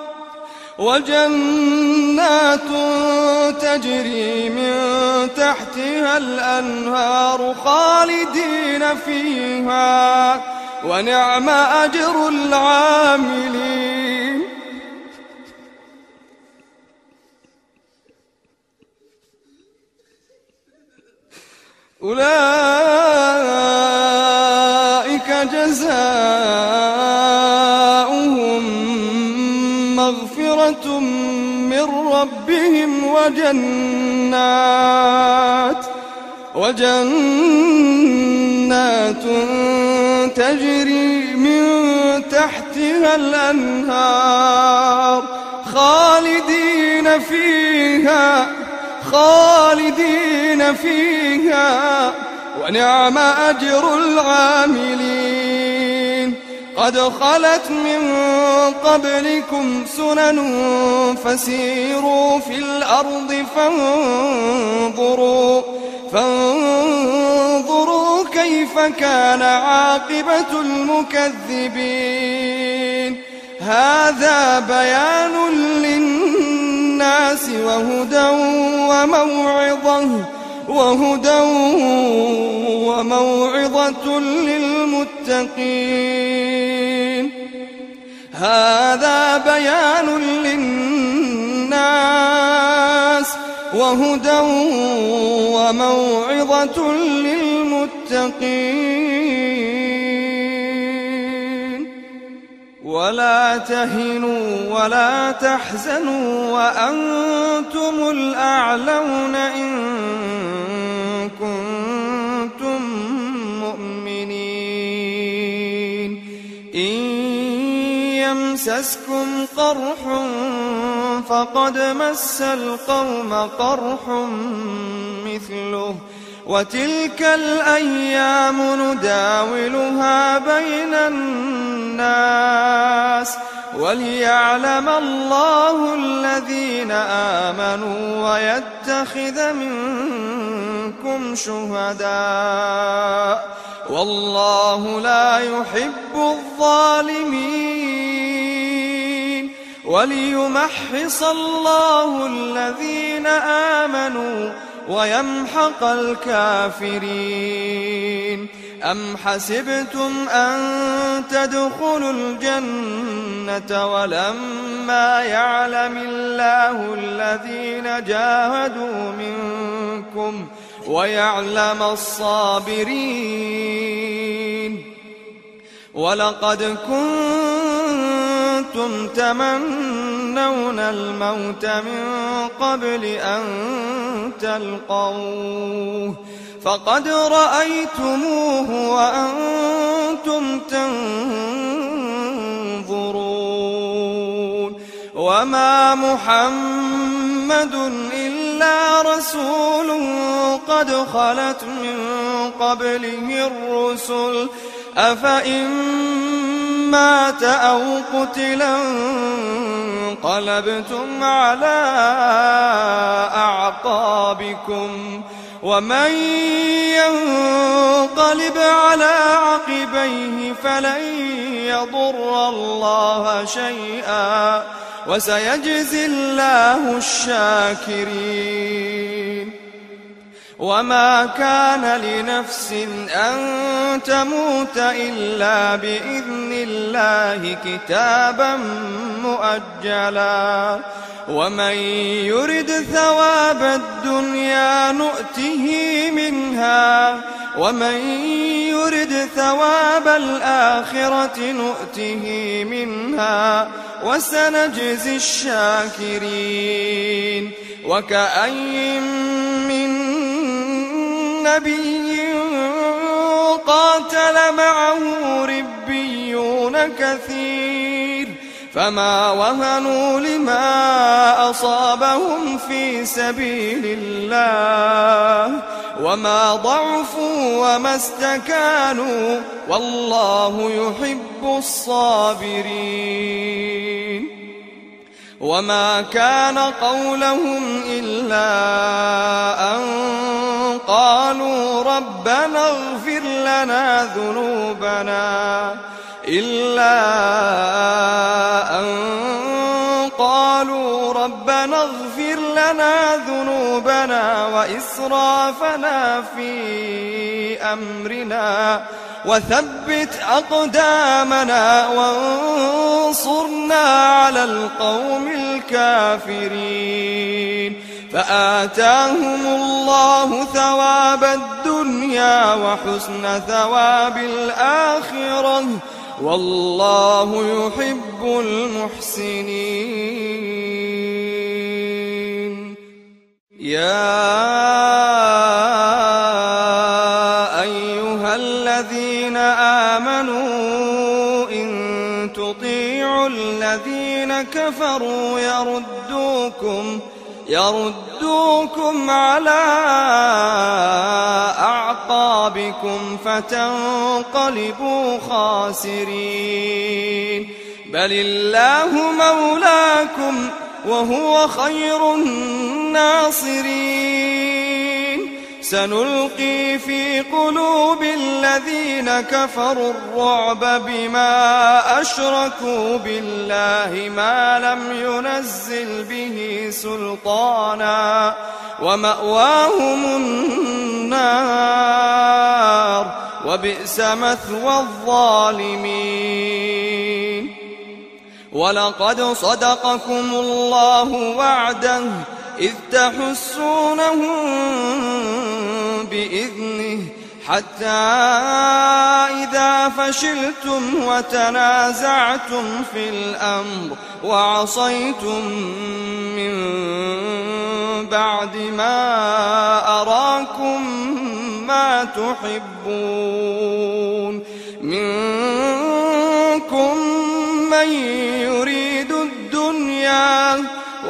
وجنات تجري من تحتها الأنهار خالدين فيها ونعم أجر العاملين أولئك جزاؤهم مغفرة من ربهم وجنات وجنات تجري من تحتها الأنهار خالدين فيها خالدين فيها ونعم أجر العاملين قد خلت من قبلكم سنن فسيروا في الأرض فانظروا فانظروا كيف كان عاقبة المكذبين هذا بيان للناس وهدى وموعظة وهدى وموعظة للمتقين هذا بيان للناس وهدى وموعظة للمتقين ولا تهنوا ولا تحزنوا وأنتم الأعلون إن كنتم مؤمنين إن يمسسكم قرح فقد مس القوم قرح مثله وتلك الأيام نداولها بين الناس وليعلم الله الذين آمنوا ويتخذ منكم شهداء والله لا يحب الظالمين وليمحص الله الذين آمنوا ويمحق الكافرين أم حسبتم أن تدخلوا الجنة ولما يعلم الله الذين جاهدوا منكم ويعلم الصابرين ولقد كنتم تمنون الموت من قبل أن تلقوه فقد رأيتموه وأنتم تنظرون وما محمد إلا رسول قد خلت من قبله الرسل أفإن مات أو قتلا انقلبتم على أعقابكم ومن ينقلب على عقبيه فلن يضر الله شيئا وسيجزي الله الشاكرين وما كان لنفس أن تموت إلا بإذن الله كتابا مؤجلا ومن يرد ثواب الدنيا نؤته منها ومن يرد ثواب الآخرة نؤته منها وسنجزي الشاكرين. وكأي من نبي قاتل معه ربيون كثير فما وهنوا لما أصابهم في سبيل الله وما ضعفوا وما استكانوا والله يحب الصابرين. وما كان قولهم إلا أن قالوا ربنا اغفر لنا ذنوبنا إلا أن قالوا ربنا اغفر لنا ذنوبنا وإسرافنا في أمرنا وثبت أقدامنا وانصرنا على القوم الكافرين. فآتاهم الله ثواب الدنيا وحسن ثواب الآخرة والله يحب المحسنين. يا أيها الذين آمنوا إن تطيعوا الذين كفروا يردوكم يردوكم على أعقابكم فتنقلبوا خاسرين. بل الله مولاكم وهو خير الناصرين. سنلقي في قلوب الذين كفروا الرعب بما أشركوا بالله ما لم ينزل به سلطانا ومأواهم النار وبئس مثوى الظالمين. ولقد صدقكم الله وعده إذ تحسونهم بإذنه حتى إذا فشلتم وتنازعتم في الأمر وعصيتم من بعد ما أراكم ما تحبون منكم من يريد الدنيا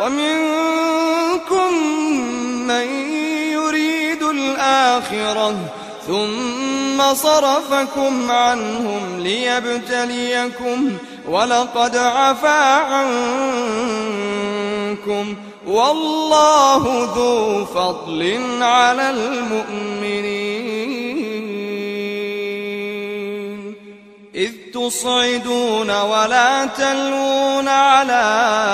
ومنكم من يريد الآخرة ثم صرفكم عنهم ليبتليكم ولقد عفا عنكم والله ذو فضل على المؤمنين. إذ تصعدون ولا تلوون على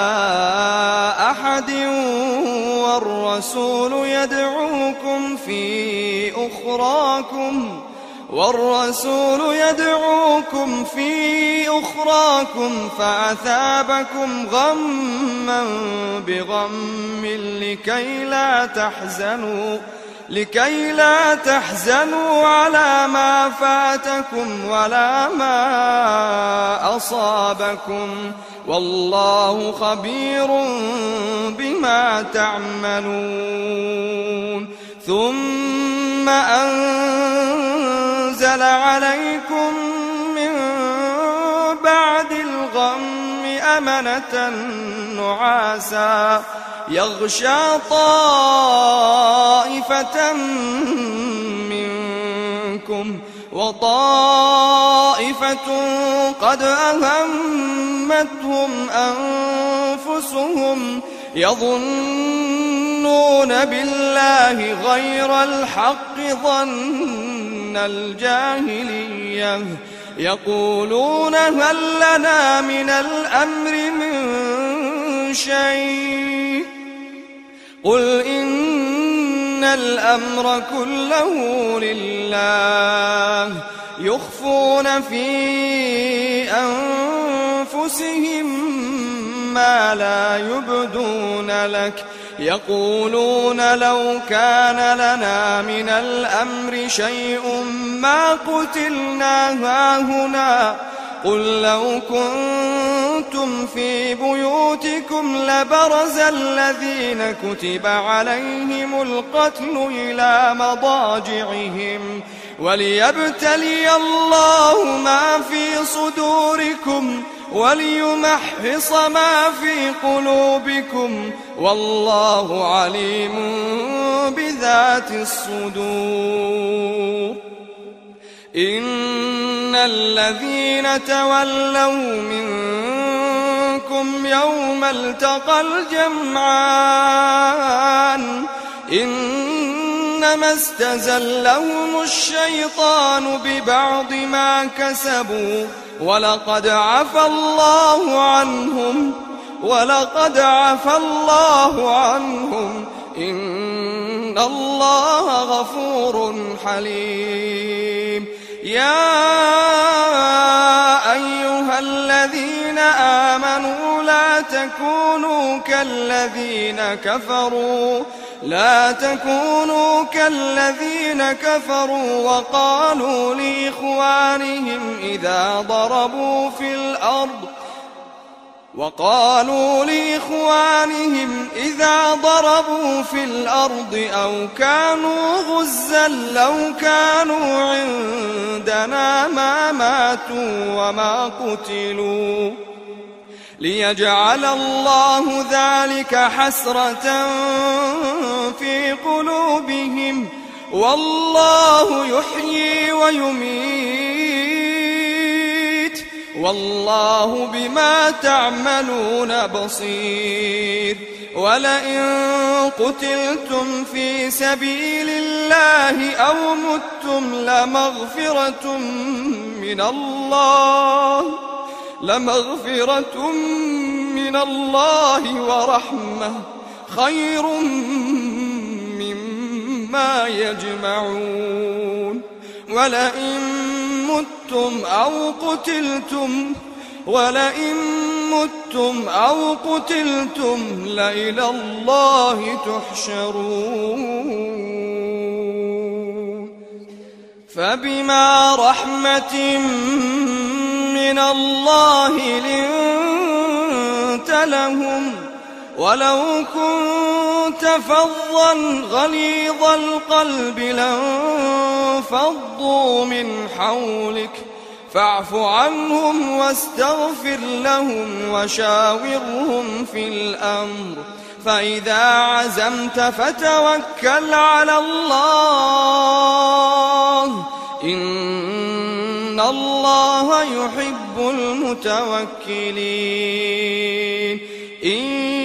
أحد والرسول يدعوكم في أخراكم والرسول يدعوكم في أخراكم فأثابكم غما بغم لكي لا تحزنوا لكي لا تحزنوا على ما فاتكم ولا ما أصابكم والله خبير بما تعملون. ثم أنزل عليكم من بعد الغم أمنة نعاسا يغشى طائفة منكم وطائفة قد أهمتهم أنفسهم يظنون بالله غير الحق ظن الجاهلية يقولون هل لنا من الأمر من شيء قل إن الأمر كله لله يخفون في أنفسهم ما لا يبدون لك يقولون لو كان لنا من الأمر شيء ما قتلنا هاهنا قل لو كنتم في بيوتكم لبرز الذين كتب عليهم القتل إلى مضاجعهم وليبتلي الله ما في صدوركم وليمحص ما في قلوبكم والله عليم بذات الصدور. إن الذين تولوا منكم يوم التقى الجمعان إنما استزلهم الشيطان ببعض ما كسبوا ولقد عفى الله عنهم ولقد عفى الله عنهم إن الله غفور حليم. يا أيها الذين آمنوا لا تكونوا كالذين كفروا لا تكونوا كالذين كفروا وقالوا لإخوانهم إذا ضربوا في الأرض وقالوا لإخوانهم إذا ضربوا في الأرض أو كانوا غزا لو كانوا عندنا ما ماتوا وما قتلوا ليجعل الله ذلك حسرة في قلوبهم والله يحيي ويميت والله بما تعملون بصير. ولئن قتلتم في سبيل الله أو متم لمغفرة من الله لمغفرة من الله ورحمة خير مما يجمعون. ولئن متم أو قتلتم ولئن متم أو قتلتم لإلى الله تحشرون. فبما رحمة من الله لنت لهم ولو كنت فظا غليظ القلب لانفضوا من حولك فاعف عنهم واستغفر لهم وشاورهم في الأمر فإذا عزمت فتوكل على الله إن الله يحب المتوكلين. إن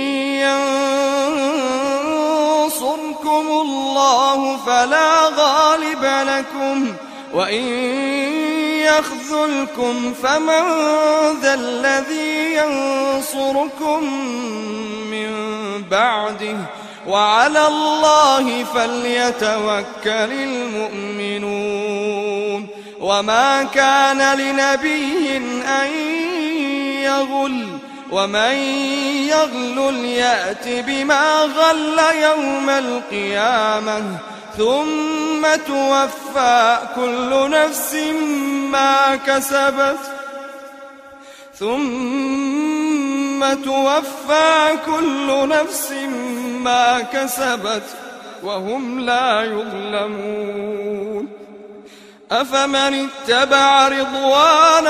ينصركم الله فلا غالب لكم وإن يخذلكم فمن ذا الذي ينصركم من بعده وعلى الله فليتوكل المؤمنون. وما كان لنبي أن يغل ومن يغلل يأت بما غل يوم القيامة ثم توفى كل نفس ما كسبت ثم توفى كل نفس ما كسبت وهم لا يظلمون. أفمن اتبع رضوان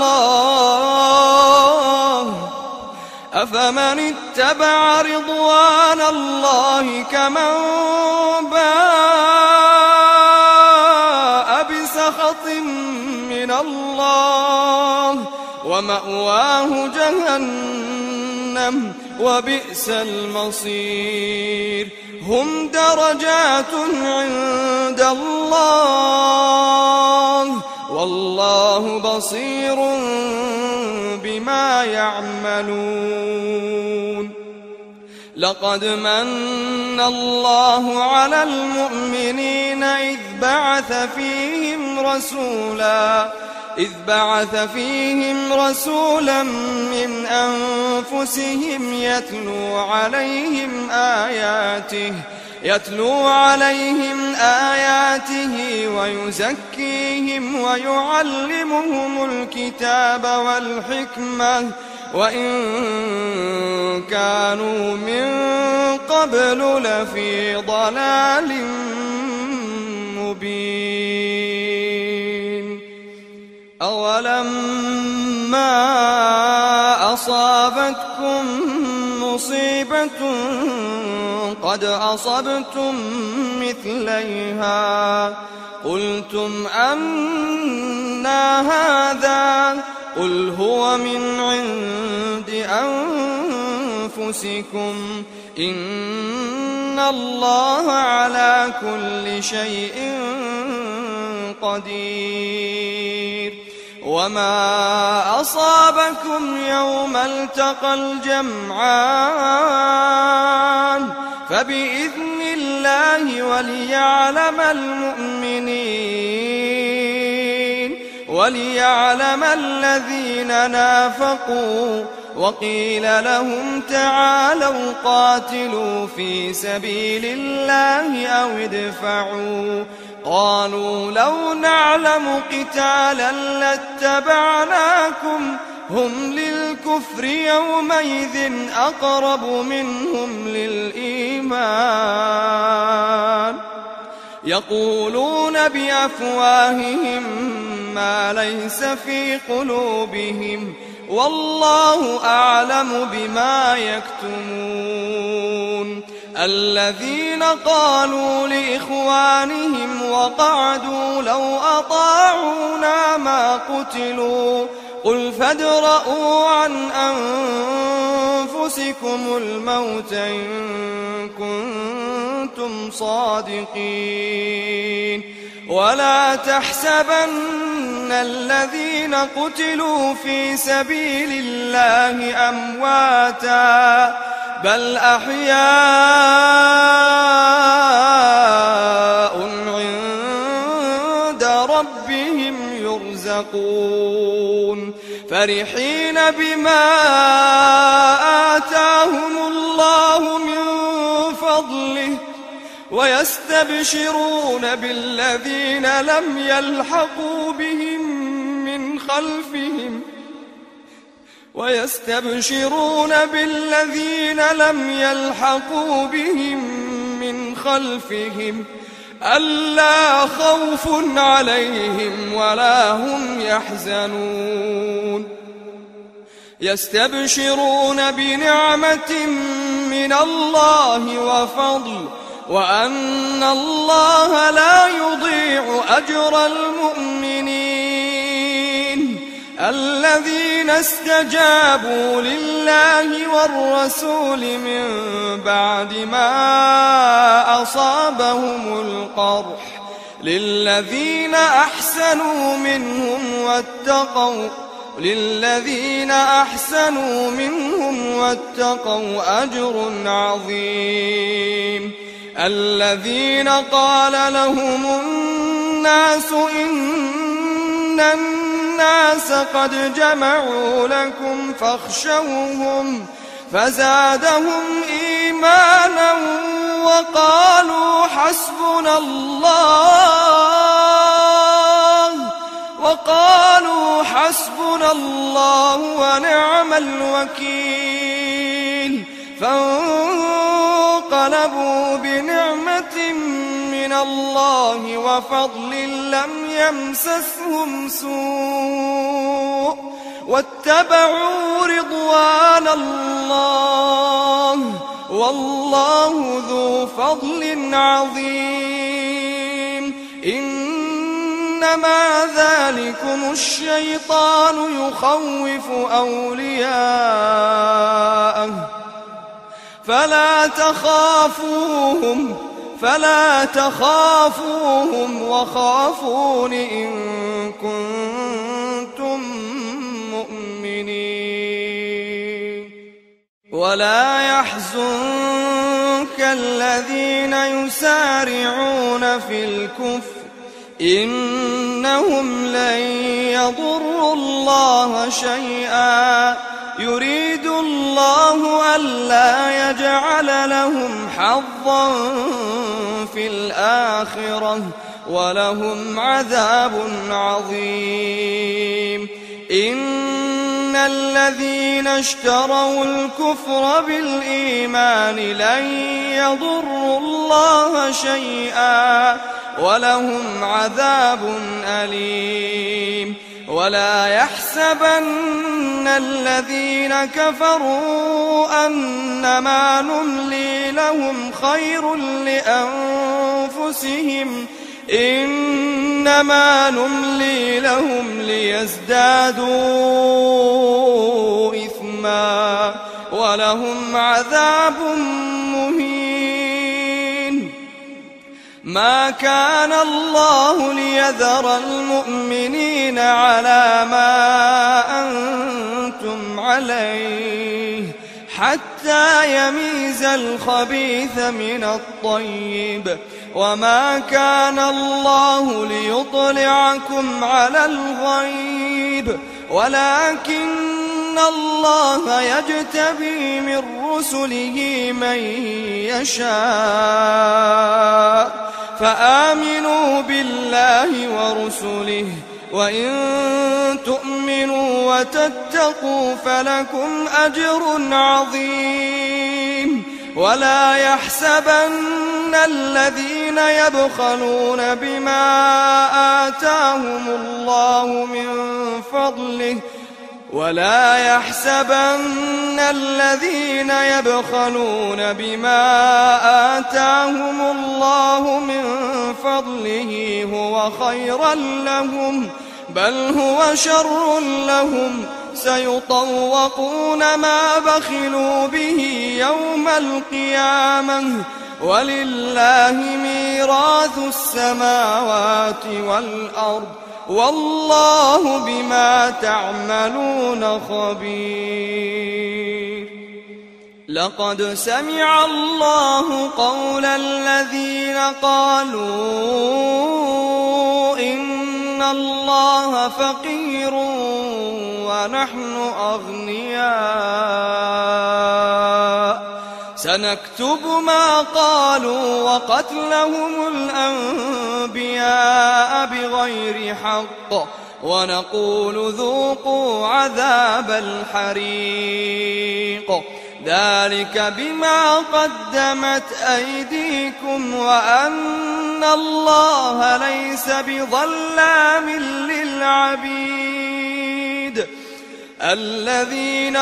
الله أفمن اتبع رضوان الله كمن باء بسخط من الله ومأواه جهنم وبئس المصير. هم درجات عند الله والله بصير بما يعملون. لقد من الله على المؤمنين إذ بعث فيهم رسولا إذ بعث فيهم رسولا من أنفسهم يتلو عليهم آياته يتلو عليهم آياته ويزكيهم ويعلمهم الكتاب والحكمة وإن كانوا من قبل لفي ضلال مبين. أولما أصابتكم مصيبة قد أصبتم مثليها قلتم أنى هذا قل هو من عند أنفسكم إن الله على كل شيء قدير. وما أصابكم يوم التقى الجمعان فبإذن الله وليعلم المؤمنين وليعلم الذين نافقوا. وقيل لهم تعالوا قاتلوا في سبيل الله أو ادفعوا قالوا لو نعلم قتالا لاتبعناكم هم للكفر يومئذ أقرب منهم للإيمان يقولون بأفواههم ما ليس في قلوبهم والله أعلم بما يكتمون. الذين قالوا لإخوانهم وقعدوا لو أطاعونا ما قتلوا قل فادرءوا عن أنفسكم الموت إن كنتم صادقين. ولا تحسبن الذين قتلوا في سبيل الله أمواتا بل أحياء عند ربهم يرزقون فرحين بما آتاهم الله من فضله ويستبشرون بالذين لم يلحقوا بهم من خلفهم ويستبشرون بالذين لم يلحقوا بهم من خلفهم ألا خوف عليهم ولا هم يحزنون. يستبشرون بنعمة من الله وفضل وأن الله لا يضيع أجر المؤمنين الذين استجابوا لله والرسول من بعد ما أصابهم القرح للذين أحسنوا منهم واتقوا للذين أحسنوا منهم واتقوا أجر عظيم. الذين قال لهم الناس إن الناس قد جمعوا لكم فاخشوهم فزادهم إيمانا وقالوا حسبنا الله وقالوا حسبنا الله ونعم الوكيل. فانقلبوا بنعمة من الله وفضل لم يمسسهم سوء واتبعوا رضوان الله والله ذو فضل عظيم. إنما ذلكم الشيطان يخوف أولياءه فلا تخافوهم فلا تخافوهم وخافون إن كنتم مؤمنين. ولا يحزنك الذين يسارعون في الكفر إن إنهم لن يضروا الله شيئا يريد الله ألا يجعل لهم حظا في الآخرة ولهم عذاب عظيم. إن الذين اشتروا الكفر بالإيمان لن يضروا الله شيئا ولهم عذاب أليم. ولا يحسبن الذين كفروا أنما نملي لهم خير لأنفسهم إنما نملي لهم ليزدادوا إثما ولهم عذاب مهين. ما كان الله ليذر المؤمنين على ما أنتم عليه حتى يميز الخبيث من الطيب وما كان الله ليطلعكم على الغيب ولكن الله يجتبي من رسله من يشاء فآمنوا بالله ورسله وإن تؤمنوا وتتقوا فلكم أجر عظيم. ولا يحسبن الذين يبخلون بما آتاهم الله من فضله ولا يحسبن الذين يبخلون بما آتاهم الله من فضله هو خيرا لهم بل هو شر لهم سيطوقون ما بخلوا به يوم القيامة ولله ميراث السماوات والأرض والله بما تعملون خبير. لقد سمع الله قول الذين قالوا إن الله فقير ونحن أغنياء سنكتب ما قالوا وقتلهم الأنبياء بغير حق ونقول ذوقوا عذاب الحريق ذلك بما قدمت أيديكم وأن الله ليس بظلام للعبيد. الذين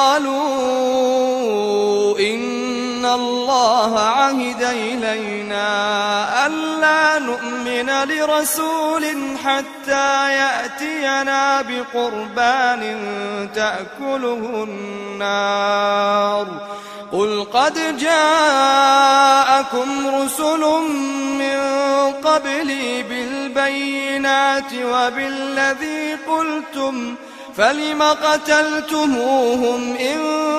قالوا إن الله عهد إلينا ألا نؤمن لرسول حتى يأتينا بقربان تأكله النار قل قد جاءكم رسل من قبلي بالبينات وبالذي قلتم فلم قتلتموهم إن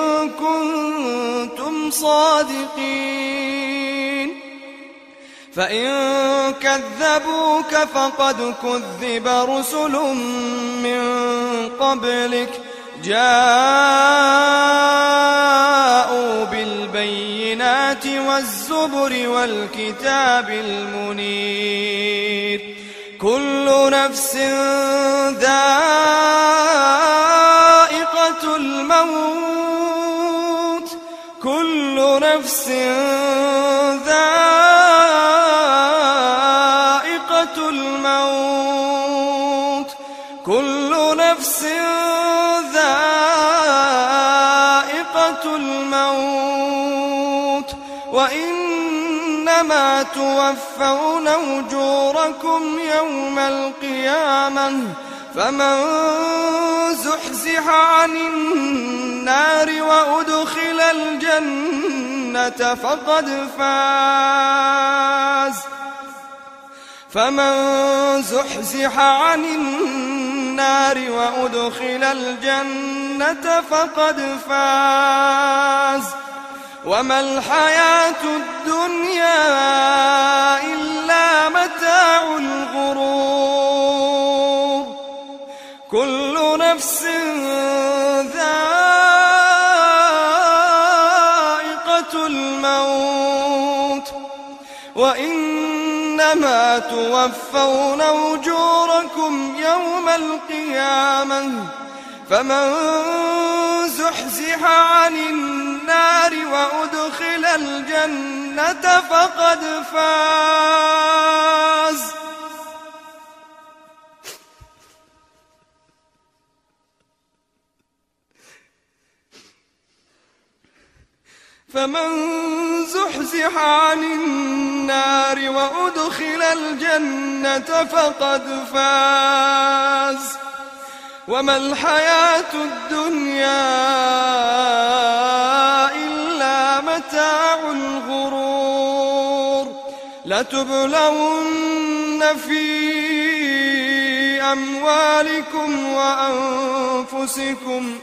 كنتم صادقين فإن كذبوك فقد كذب رسل من قبلك جاءوا بالبينات والزبر والكتاب المنير كل نفس ذائقة الموت كل نفس ذائقة الموت كل نفس ذائقة الموت وإنما توفون أجوركم يوم القيامة فمن زحزح عن النار وأدخل الجنة فقد فاز فمن زحزح عن النار وأدخل الجنة فقد فاز وما الحياة الدنيا إلا متاع الغرور وإنما توفون أجوركم يوم القيامة فمن زحزح عن النار وأدخل الجنة فقد فاز فمن زحزح عن النار وأدخل الجنة فقد فاز وما الحياة الدنيا إلا متاع الغرور لتبلون في أموالكم وأنفسكم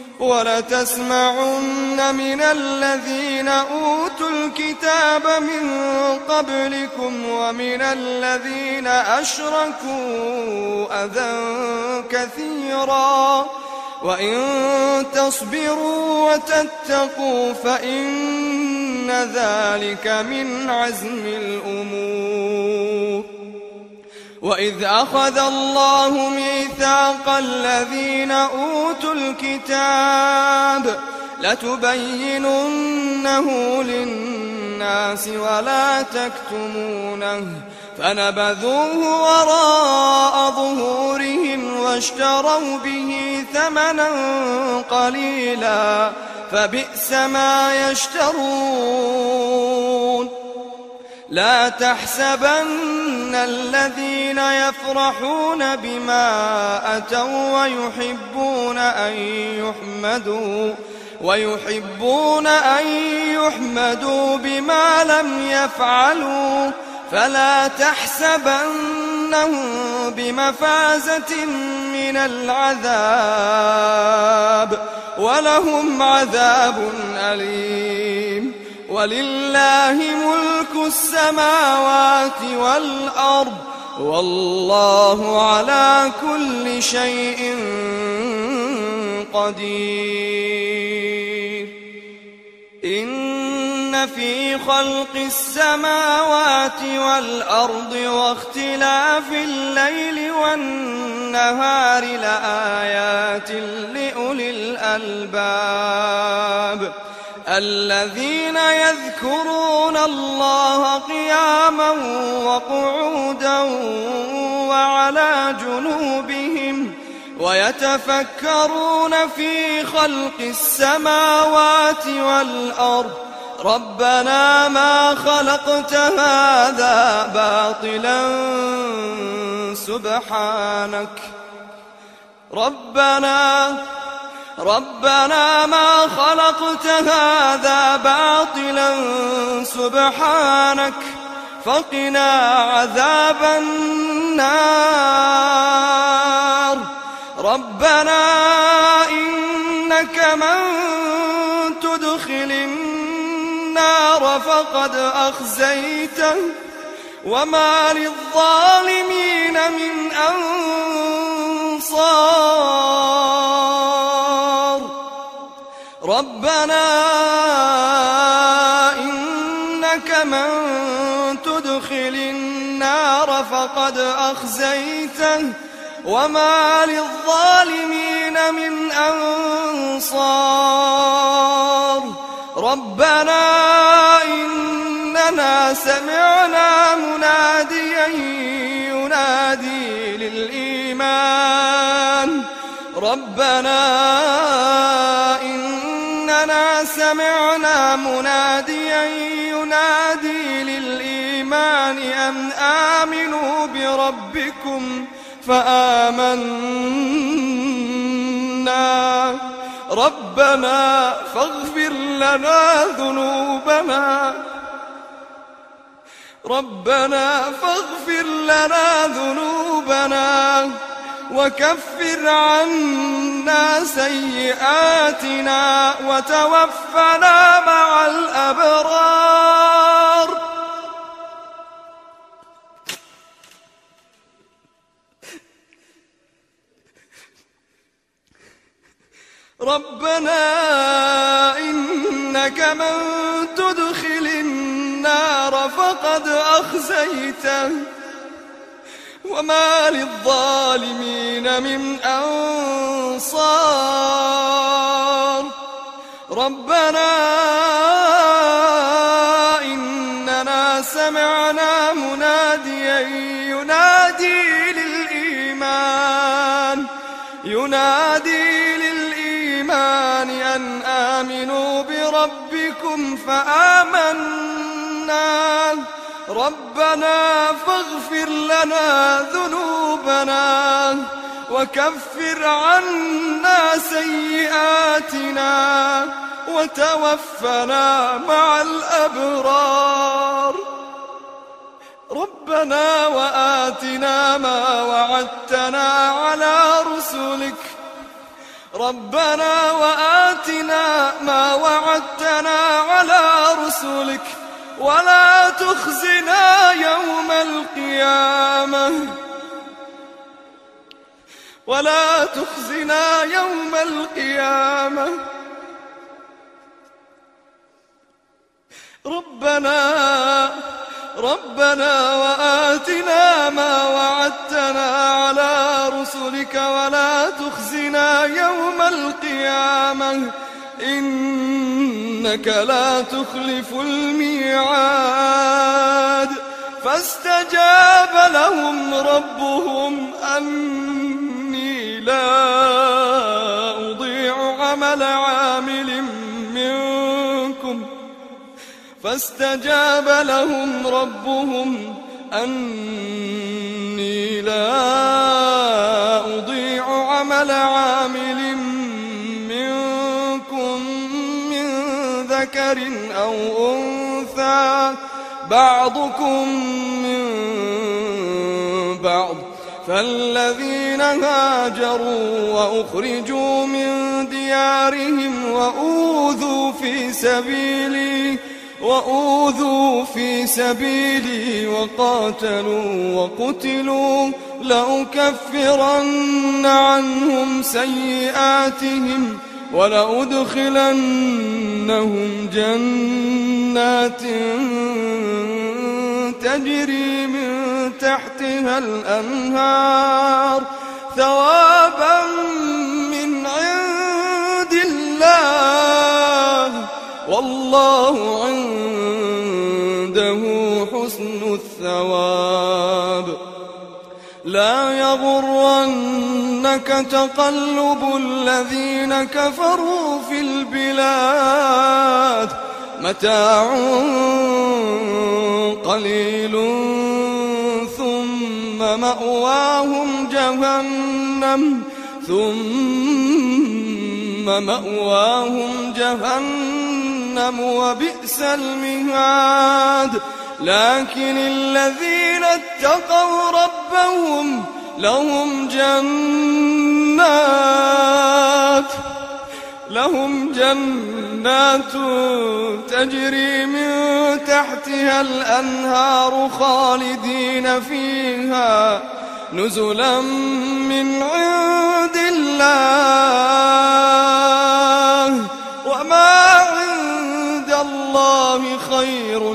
ولتسمعن من الذين أوتوا الكتاب من قبلكم ومن الذين أشركوا أذى كثيرا وإن تصبروا وتتقوا فإن ذلك من عزم الأمور وإذ أخذ الله ميثاق الذين أوتوا الكتاب لتبيننه للناس ولا تكتمونه فنبذوه وراء ظهورهم واشتروا به ثمنا قليلا فبئس ما يشترون لا تحسبن الذين يفرحون بما أتوا ويحبون أن يحمدوا ويحبون أن يحمدوا بما لم يفعلوا فلا تحسبنهم بمفازة من العذاب ولهم عذاب أليم ولله ملك السماوات والأرض والله على كل شيء قدير إن في خلق السماوات والأرض واختلاف الليل والنهار لآيات لأولي الألباب الذين يذكرون الله قياما وقعودا وعلى جنوبهم ويتفكرون في خلق السماوات والأرض ربنا ما خلقت هذا باطلا سبحانك ربنا ربنا ما خلقت هذا باطلا سبحانك فقنا عذاب النار ربنا إنك من تدخل النار فقد أخزيته وما للظالمين من أنصار ربنا إنك من تدخل النار فقد أخزيته وما للظالمين من أنصار ربنا إننا سمعنا مناديا ينادي للإيمان ربنا إننا سمعنا مناديا ينادي للإيمان أن آمنوا بربكم فآمنا ربنا فاغفر لنا ذنوبنا ربنا فاغفر لنا ذنوبنا وكفر عنا سيئاتنا وتوفنا مع الأبرار ربنا إنك من تدخل النار فقد فأخزيته وما للظالمين من أنصار ربنا إننا سمعنا مناديا ينادي للإيمان ينادي للإيمان أن آمنوا بربكم فآمنا ربنا فاغفر لنا ذنوبنا وكفر عنا سيئاتنا وتوفنا مع الأبرار ربنا وآتنا ما وعدتنا على رسلك ربنا وآتنا ما وعدتنا على رسلك ولا تخزنا يوم القيامة ولا تخزنا يوم القيامة ربنا ربنا وآتنا ما وعدتنا على رسلك ولا تخزنا يوم القيامة إنك لا تخلف الميعاد فاستجاب لهم ربهم أني لا أضيع عمل عامل منكم فاستجاب لهم ربهم أني لا أضيع عمل عامل منكم من ذكر أو أنثى بعضكم من بعض فالذين هاجروا وأخرجوا من ديارهم وأوذوا في سبيلي وأوذوا في سبيلي وقاتلوا وقتلوا لأكفرن عنهم سيئاتهم ولأدخلنهم جنات تجري من تحتها الأنهار ثوابا من عند الله والله عنده حسن الثواب لا يغرنك تقلب الذين كفروا في البلاد متاع قليل ثم مأواهم جهنم ثم مأواهم جهنم وبئس المهاد لكن الذين اتقوا ربهم لهم جنات لهم جنات تجري من تحتها الأنهار خالدين فيها نزلا من عند الله وما عند الله خير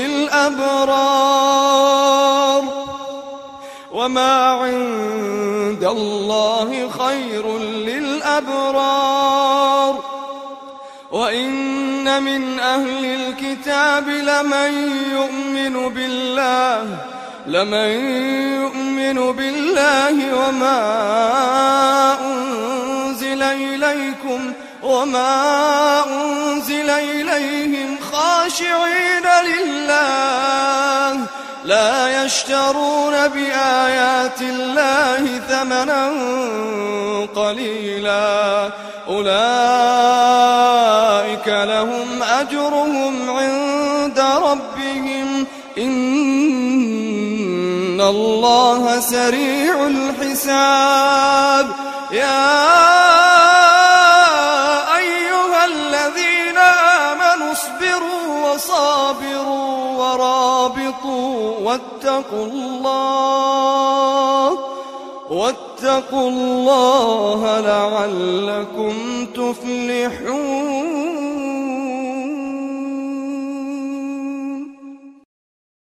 للأبرار وما عند الله خير للأبرار وإن من أهل الكتاب لمن يؤمن بالله لمن يؤمن بالله وما أنزل إليكم وما أنزل إليهم خاشعين لله لا يشترون بآيات الله ثمنا قليلا أولئك لهم أجرهم عند ربهم إن الله سريع الحساب يا أيها الذين آمنوا اصبروا وصابروا ورابطوا واتقوا الله واتقوا الله لعلكم تفلحون.